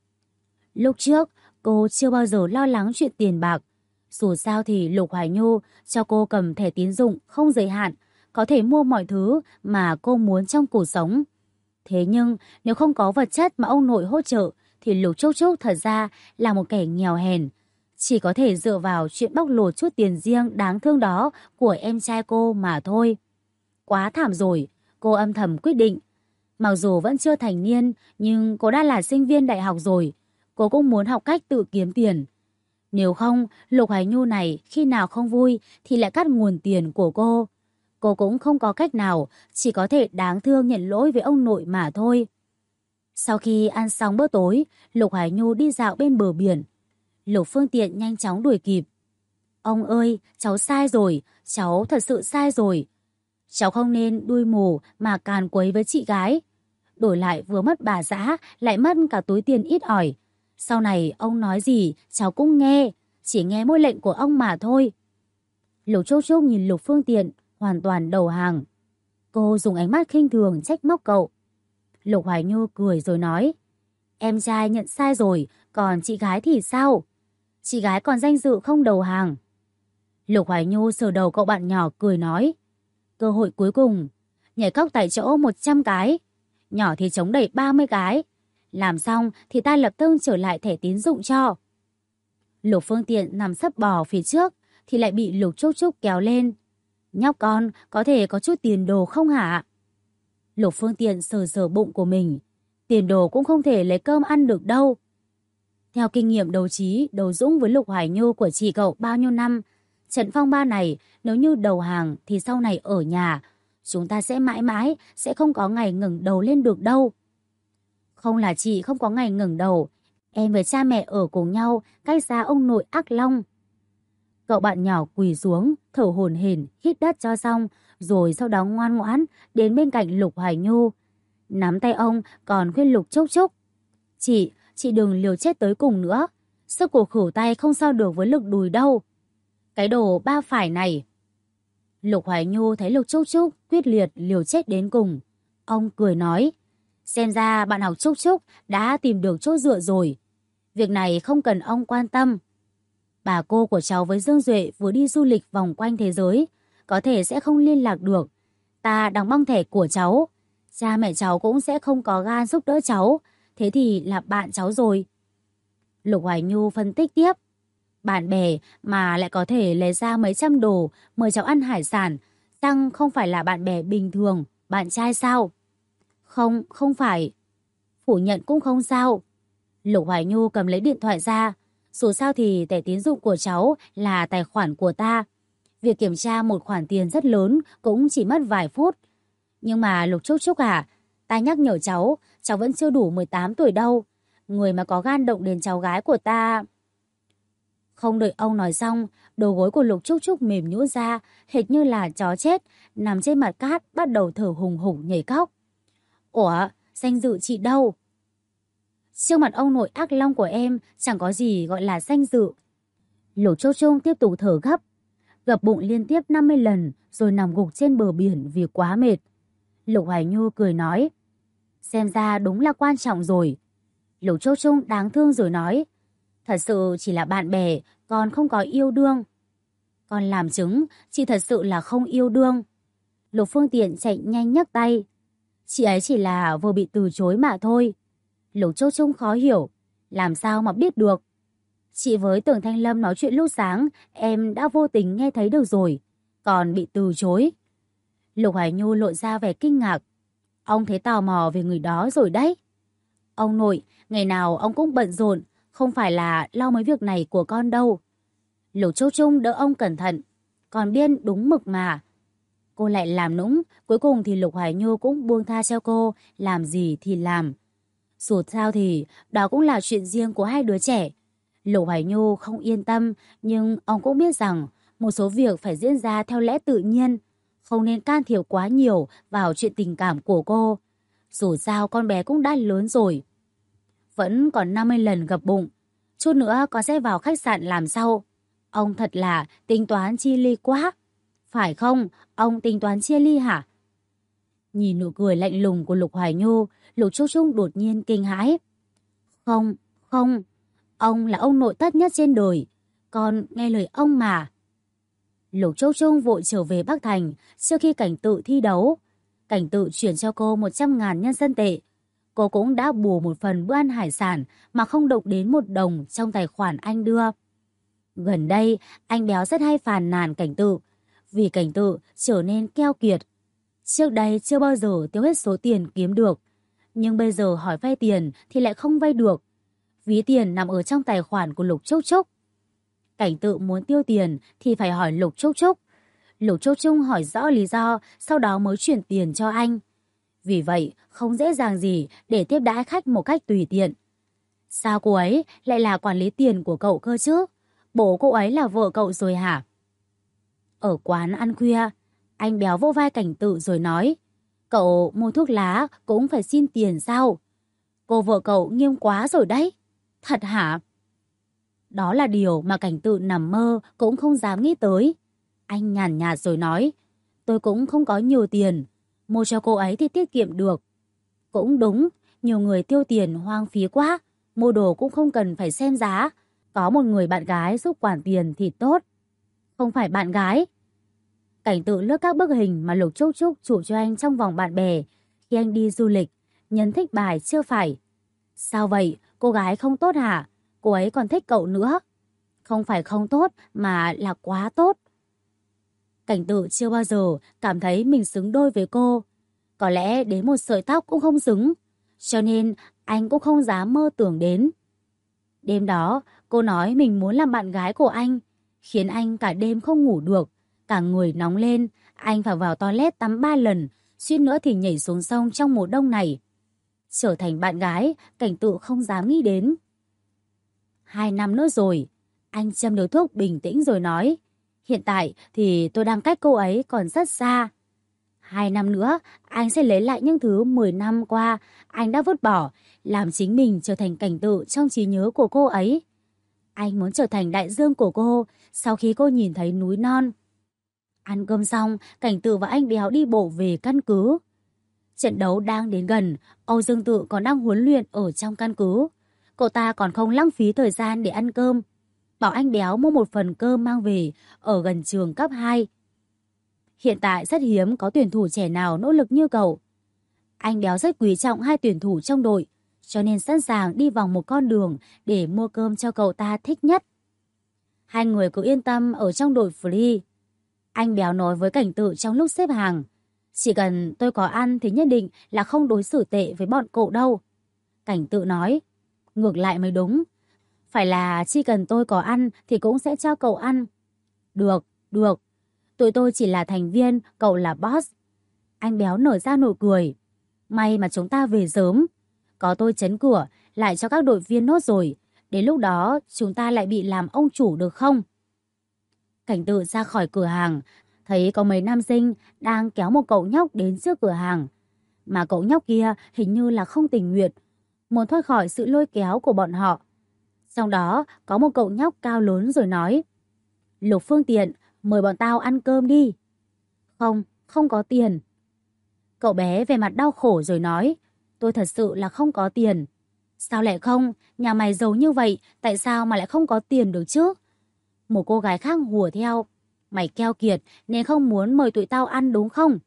Lúc trước, cô chưa bao giờ lo lắng chuyện tiền bạc. Dù sao thì Lục Hoài Nhu cho cô cầm thẻ tín dụng không giới hạn, có thể mua mọi thứ mà cô muốn trong cuộc sống. Thế nhưng, nếu không có vật chất mà ông nội hỗ trợ, thì Lục Trúc Trúc thật ra là một kẻ nghèo hèn. Chỉ có thể dựa vào chuyện bóc lột chút tiền riêng đáng thương đó của em trai cô mà thôi. Quá thảm rồi, cô âm thầm quyết định. Mặc dù vẫn chưa thành niên, nhưng cô đã là sinh viên đại học rồi. Cô cũng muốn học cách tự kiếm tiền. Nếu không, Lục Hoài Nhu này khi nào không vui thì lại cắt nguồn tiền của cô. Cô cũng không có cách nào, chỉ có thể đáng thương nhận lỗi với ông nội mà thôi. Sau khi ăn xong bữa tối, Lục Hoài Nhu đi dạo bên bờ biển. Lục Phương Tiện nhanh chóng đuổi kịp. Ông ơi, cháu sai rồi, cháu thật sự sai rồi. Cháu không nên đuôi mù mà càn quấy với chị gái. Đổi lại vừa mất bà dã, lại mất cả túi tiền ít ỏi. Sau này ông nói gì cháu cũng nghe, chỉ nghe môi lệnh của ông mà thôi. Lục Trúc Trúc nhìn Lục Phương Tiện, hoàn toàn đầu hàng. Cô dùng ánh mắt khinh thường trách móc cậu. Lục Hoài Nhu cười rồi nói, em trai nhận sai rồi, còn chị gái thì sao? Chị gái còn danh dự không đầu hàng. Lục Hoài Nhu sờ đầu cậu bạn nhỏ cười nói, cơ hội cuối cùng, nhảy cóc tại chỗ 100 cái, nhỏ thì chống đẩy 30 cái. Làm xong thì ta lập tức trở lại thẻ tín dụng cho. Lục Phương Tiện nằm sấp bò phía trước thì lại bị Lục Trúc Trúc kéo lên. Nhóc con, có thể có chút tiền đồ không hả? Lục Phương Tiện sờ sờ bụng của mình. Tiền đồ cũng không thể lấy cơm ăn được đâu. Theo kinh nghiệm đấu trí, đấu dũng với Lục Hoài Nhu của chị cậu bao nhiêu năm, trận phong ba này nếu như đầu hàng thì sau này ở nhà, chúng ta sẽ mãi mãi sẽ không có ngày ngẩng đầu lên được đâu. Không là chị không có ngày ngẩng đầu, em với cha mẹ ở cùng nhau cách xa ông nội ác long. Cậu bạn nhỏ quỳ xuống, thở hổn hển, hít đất cho xong, rồi sau đó ngoan ngoãn đến bên cạnh Lục Hoài Nhu. Nắm tay ông còn khuyên Lục Trúc Trúc. Chị đừng liều chết tới cùng nữa. Sức của khỉu tay không sao được với lực đùi đâu. Cái đồ ba phải này. Lục Hoài Nhu thấy Lục Trúc Trúc quyết liệt liều chết đến cùng. Ông cười nói, xem ra bạn học Trúc Trúc đã tìm được chỗ dựa rồi. Việc này không cần ông quan tâm. Bà cô của cháu với Dương Duệ vừa đi du lịch vòng quanh thế giới, có thể sẽ không liên lạc được. Ta đóng băng thẻ của cháu. Cha mẹ cháu cũng sẽ không có gan giúp đỡ cháu. Thế thì là bạn cháu rồi. Lục Hoài Nhu phân tích tiếp. Bạn bè mà lại có thể lấy ra mấy trăm đồ mời cháu ăn hải sản, rằng không phải là bạn bè bình thường, bạn trai sao? Không phải. Phủ nhận cũng không sao. Lục Hoài Nhu cầm lấy điện thoại ra. Dù sao thì thẻ tín dụng của cháu là tài khoản của ta. Việc kiểm tra một khoản tiền rất lớn cũng chỉ mất vài phút. Nhưng mà Lục Trúc Trúc à, ta nhắc nhở cháu vẫn chưa đủ 18 tuổi đâu. Người mà có gan động đến cháu gái của ta... Không đợi ông nói xong, đầu gối của Lục Trúc Trúc mềm nhũn ra, hệt như là chó chết, nằm trên mặt cát bắt đầu thở hùng hục nhảy cóc. Ủa, danh dự chị đâu? Trước mặt ông nội ác long của em chẳng có gì gọi là danh dự. Lục Trúc Trúc tiếp tục thở gấp, gập bụng liên tiếp 50 lần rồi nằm gục trên bờ biển vì quá mệt. Lục Hoài Nhu cười nói, xem ra đúng là quan trọng rồi. Lục Trúc Trúc đáng thương rồi nói, thật sự chỉ là bạn bè, còn không có yêu đương. Con làm chứng, chị thật sự là không yêu đương. Lục Phương Tiện chạy nhanh nhấc tay. Chị ấy chỉ là vừa bị từ chối mà thôi. Lục Trúc Trúc khó hiểu, làm sao mà biết được. Chị với Tưởng Thanh Lâm nói chuyện lúc sáng, em đã vô tình nghe thấy được rồi, còn bị từ chối. Lục Hoài Nhu lộ ra vẻ kinh ngạc. Ông thấy tò mò về người đó rồi đấy. Ông nội, ngày nào ông cũng bận rộn, không phải là lo mấy việc này của con đâu. Lục Trúc Trúc đỡ ông cẩn thận, còn biên đúng mực mà. Cô lại làm nũng, cuối cùng thì Lục Hoài Nhu cũng buông tha cho cô, làm gì thì làm. Dù sao thì đó cũng là chuyện riêng của hai đứa trẻ. Lục Hoài Nhu không yên tâm, nhưng ông cũng biết rằng một số việc phải diễn ra theo lẽ tự nhiên, không nên can thiệp quá nhiều vào chuyện tình cảm của cô. Dù sao con bé cũng đã lớn rồi. Vẫn còn 50 lần gập bụng. Chút nữa con sẽ vào khách sạn làm sau. Ông thật là tính toán chi ly quá. Phải không? Ông tính toán chia ly hả? Nhìn nụ cười lạnh lùng của Lục Hoài Nhu, Lục Trúc Trúc đột nhiên kinh hãi. Không, không. Ông là ông nội tất nhất trên đời. Con nghe lời ông mà. Lục Trúc Trúc vội trở về Bắc Thành trước khi Cảnh Tự thi đấu. Cảnh Tự chuyển cho cô 100.000 nhân dân tệ. Cô cũng đã bù một phần bữa ăn hải sản mà không động đến một đồng trong tài khoản anh đưa. Gần đây, anh Béo rất hay phàn nàn Cảnh Tự, vì Cảnh Tự trở nên keo kiệt. Trước đây chưa bao giờ tiêu hết số tiền kiếm được, nhưng bây giờ hỏi vay tiền thì lại không vay được. Ví tiền nằm ở trong tài khoản của Lục Trúc Trúc. Cảnh Tự muốn tiêu tiền thì phải hỏi Lục Trúc Trúc. Lục Trúc Trúc hỏi rõ lý do, sau đó mới chuyển tiền cho anh. Vì vậy, không dễ dàng gì để tiếp đãi khách một cách tùy tiện. Sao cô ấy lại là quản lý tiền của cậu cơ chứ? Bố cô ấy là vợ cậu rồi hả? Ở quán ăn khuya, anh Béo vỗ vai Cảnh Tự rồi nói, cậu mua thuốc lá cũng phải xin tiền sao? Cô vợ cậu nghiêm quá rồi đấy. Thật hả? Đó là điều mà Cảnh Tự nằm mơ cũng không dám nghĩ tới. Anh nhàn nhạt rồi nói, tôi cũng không có nhiều tiền, mua cho cô ấy thì tiết kiệm được. Cũng đúng, nhiều người tiêu tiền hoang phí quá, mua đồ cũng không cần phải xem giá. Có một người bạn gái giúp quản tiền thì tốt. Không phải bạn gái. Cảnh Tự lướt các bức hình mà Lục Trúc Trúc chụp cho anh trong vòng bạn bè khi anh đi du lịch, nhấn thích bài chưa phải. Sao vậy, cô gái không tốt hả? Cô ấy còn thích cậu nữa. Không phải không tốt mà là quá tốt. Cảnh Tự chưa bao giờ cảm thấy mình xứng đôi với cô. Có lẽ đến một sợi tóc cũng không xứng, cho nên anh cũng không dám mơ tưởng đến. Đêm đó, cô nói mình muốn làm bạn gái của anh, khiến anh cả đêm không ngủ được, cả người nóng lên, anh phải vào toilet tắm 3 lần, suýt nữa thì nhảy xuống sông trong mùa đông này. Trở thành bạn gái, Cảnh Tự không dám nghĩ đến. 2 năm nữa rồi, anh châm điếu thuốc bình tĩnh rồi nói, hiện tại thì tôi đang cách cô ấy còn rất xa. 2 năm nữa, anh sẽ lấy lại những thứ 10 năm qua anh đã vứt bỏ, làm chính mình trở thành Cảnh Tự trong trí nhớ của cô ấy. Anh muốn trở thành đại dương của cô sau khi cô nhìn thấy núi non. Ăn cơm xong, Cảnh Tự và anh Béo đi bộ về căn cứ. Trận đấu đang đến gần, Âu Dương Tự còn đang huấn luyện ở trong căn cứ. Cậu ta còn không lãng phí thời gian để ăn cơm. Bảo anh Béo mua một phần cơm mang về ở gần trường cấp 2. Hiện tại rất hiếm có tuyển thủ trẻ nào nỗ lực như cậu. Anh Béo rất quý trọng hai tuyển thủ trong đội, cho nên sẵn sàng đi vòng một con đường để mua cơm cho cậu ta thích nhất. Hai người cứ yên tâm ở trong đội free. Anh Béo nói với Cảnh Tự trong lúc xếp hàng, chỉ cần tôi có ăn thì nhất định là không đối xử tệ với bọn cậu đâu. Cảnh Tự nói, ngược lại mới đúng. Phải là chỉ cần tôi có ăn thì cũng sẽ cho cậu ăn. Được, được. Tụi tôi chỉ là thành viên, cậu là boss. Anh béo nở ra nụ cười. May mà chúng ta về sớm. Có tôi trấn cửa, lại cho các đội viên nốt rồi. Đến lúc đó chúng ta lại bị làm ông chủ được không? Cảnh Tự ra khỏi cửa hàng, thấy có mấy nam sinh đang kéo một cậu nhóc đến trước cửa hàng. Mà cậu nhóc kia hình như là không tình nguyện, muốn thoát khỏi sự lôi kéo của bọn họ. Trong đó có một cậu nhóc cao lớn rồi nói: Lục Phương Tiện, mời bọn tao ăn cơm đi. Không, không có tiền. Cậu bé vẻ mặt đau khổ rồi nói: Tôi thật sự là không có tiền. Sao lại không? Nhà mày giàu như vậy, tại sao mà lại không có tiền được chứ? Một cô gái khác hùa theo: Mày keo kiệt nên không muốn mời tụi tao ăn đúng không?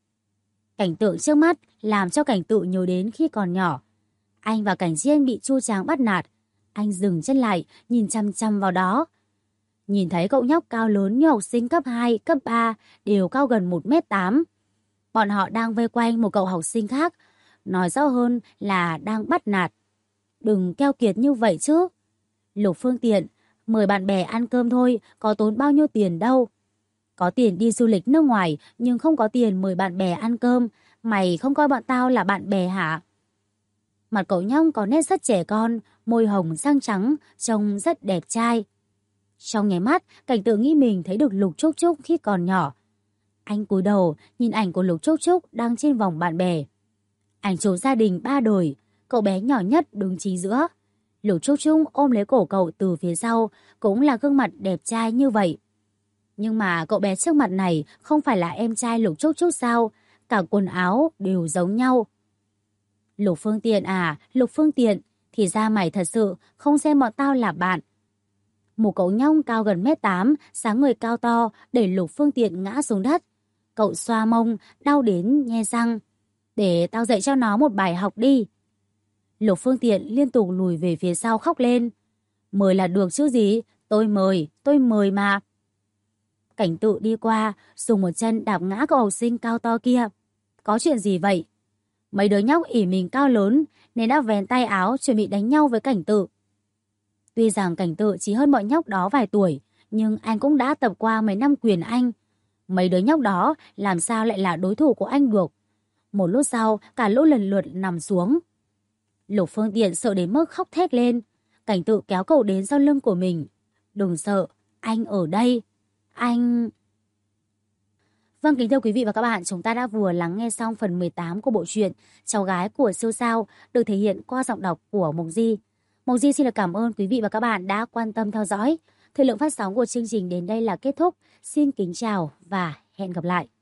Cảnh tượng trước mắt làm cho Cảnh Tự nhớ đến khi còn nhỏ. Anh và Cảnh Chiên bị Chu Tráng bắt nạt. Anh dừng chân lại, nhìn chăm chăm vào đó. Nhìn thấy cậu nhóc cao lớn như học sinh cấp 2, cấp 3, đều cao gần 1m8. Bọn họ đang vây quanh một cậu học sinh khác, nói rõ hơn là đang bắt nạt. Đừng keo kiệt như vậy chứ. Lục Phương Tiện, mời bạn bè ăn cơm thôi, có tốn bao nhiêu tiền đâu. Có tiền đi du lịch nước ngoài, nhưng không có tiền mời bạn bè ăn cơm. Mày không coi bọn tao là bạn bè hả? Mặt cậu nhóc có nét rất trẻ con, môi hồng răng trắng, trông rất đẹp trai. Trong nháy mắt, Cảnh Tự nghĩ mình thấy được Lục Trúc Trúc khi còn nhỏ. Anh cúi đầu, nhìn ảnh của Lục Trúc Trúc đang trên vòng bạn bè. Ảnh chụp gia đình 3 đời, cậu bé nhỏ nhất đứng chính giữa. Lục Trúc Trúc ôm lấy cổ cậu từ phía sau, cũng là gương mặt đẹp trai như vậy. Nhưng mà cậu bé trước mặt này không phải là em trai Lục Trúc Trúc sao? Cả quần áo đều giống nhau. Lục Phương Tiện à, Lục Phương Tiện, thì ra mày thật sự không xem bọn tao là bạn. Một cậu nhóc cao gần 1m8, dáng người cao to, đẩy Lục Phương Tiện ngã xuống đất. Cậu xoa mông, đau đến nhe răng. Để tao dạy cho nó một bài học đi. Lục Phương Tiện liên tục lùi về phía sau khóc lên. Mời là được chứ gì, tôi mời mà. Cảnh Tự đi qua, dùng một chân đạp ngã cậu học sinh cao to kia. Có chuyện gì vậy? Mấy đứa nhóc ỉ mình cao lớn nên đã vén tay áo chuẩn bị đánh nhau với Cảnh Tự. Tuy rằng Cảnh Tự chỉ hơn bọn nhóc đó vài tuổi, nhưng anh cũng đã tập qua mấy năm quyền Anh. Mấy đứa nhóc đó làm sao lại là đối thủ của anh được? Một lúc sau, cả lũ lần lượt nằm xuống. Lục Phương Tiện sợ đến mức khóc thét lên. Cảnh Tự kéo cậu đến sau lưng của mình. Đừng sợ, anh ở đây. Anh... Vâng, kính thưa quý vị và các bạn, chúng ta đã vừa lắng nghe xong phần 18 của bộ truyện Cháu gái của siêu sao được thể hiện qua giọng đọc của Mộc Di. Mộc Di xin được cảm ơn quý vị và các bạn đã quan tâm theo dõi. Thời lượng phát sóng của chương trình đến đây là kết thúc. Xin kính chào và hẹn gặp lại.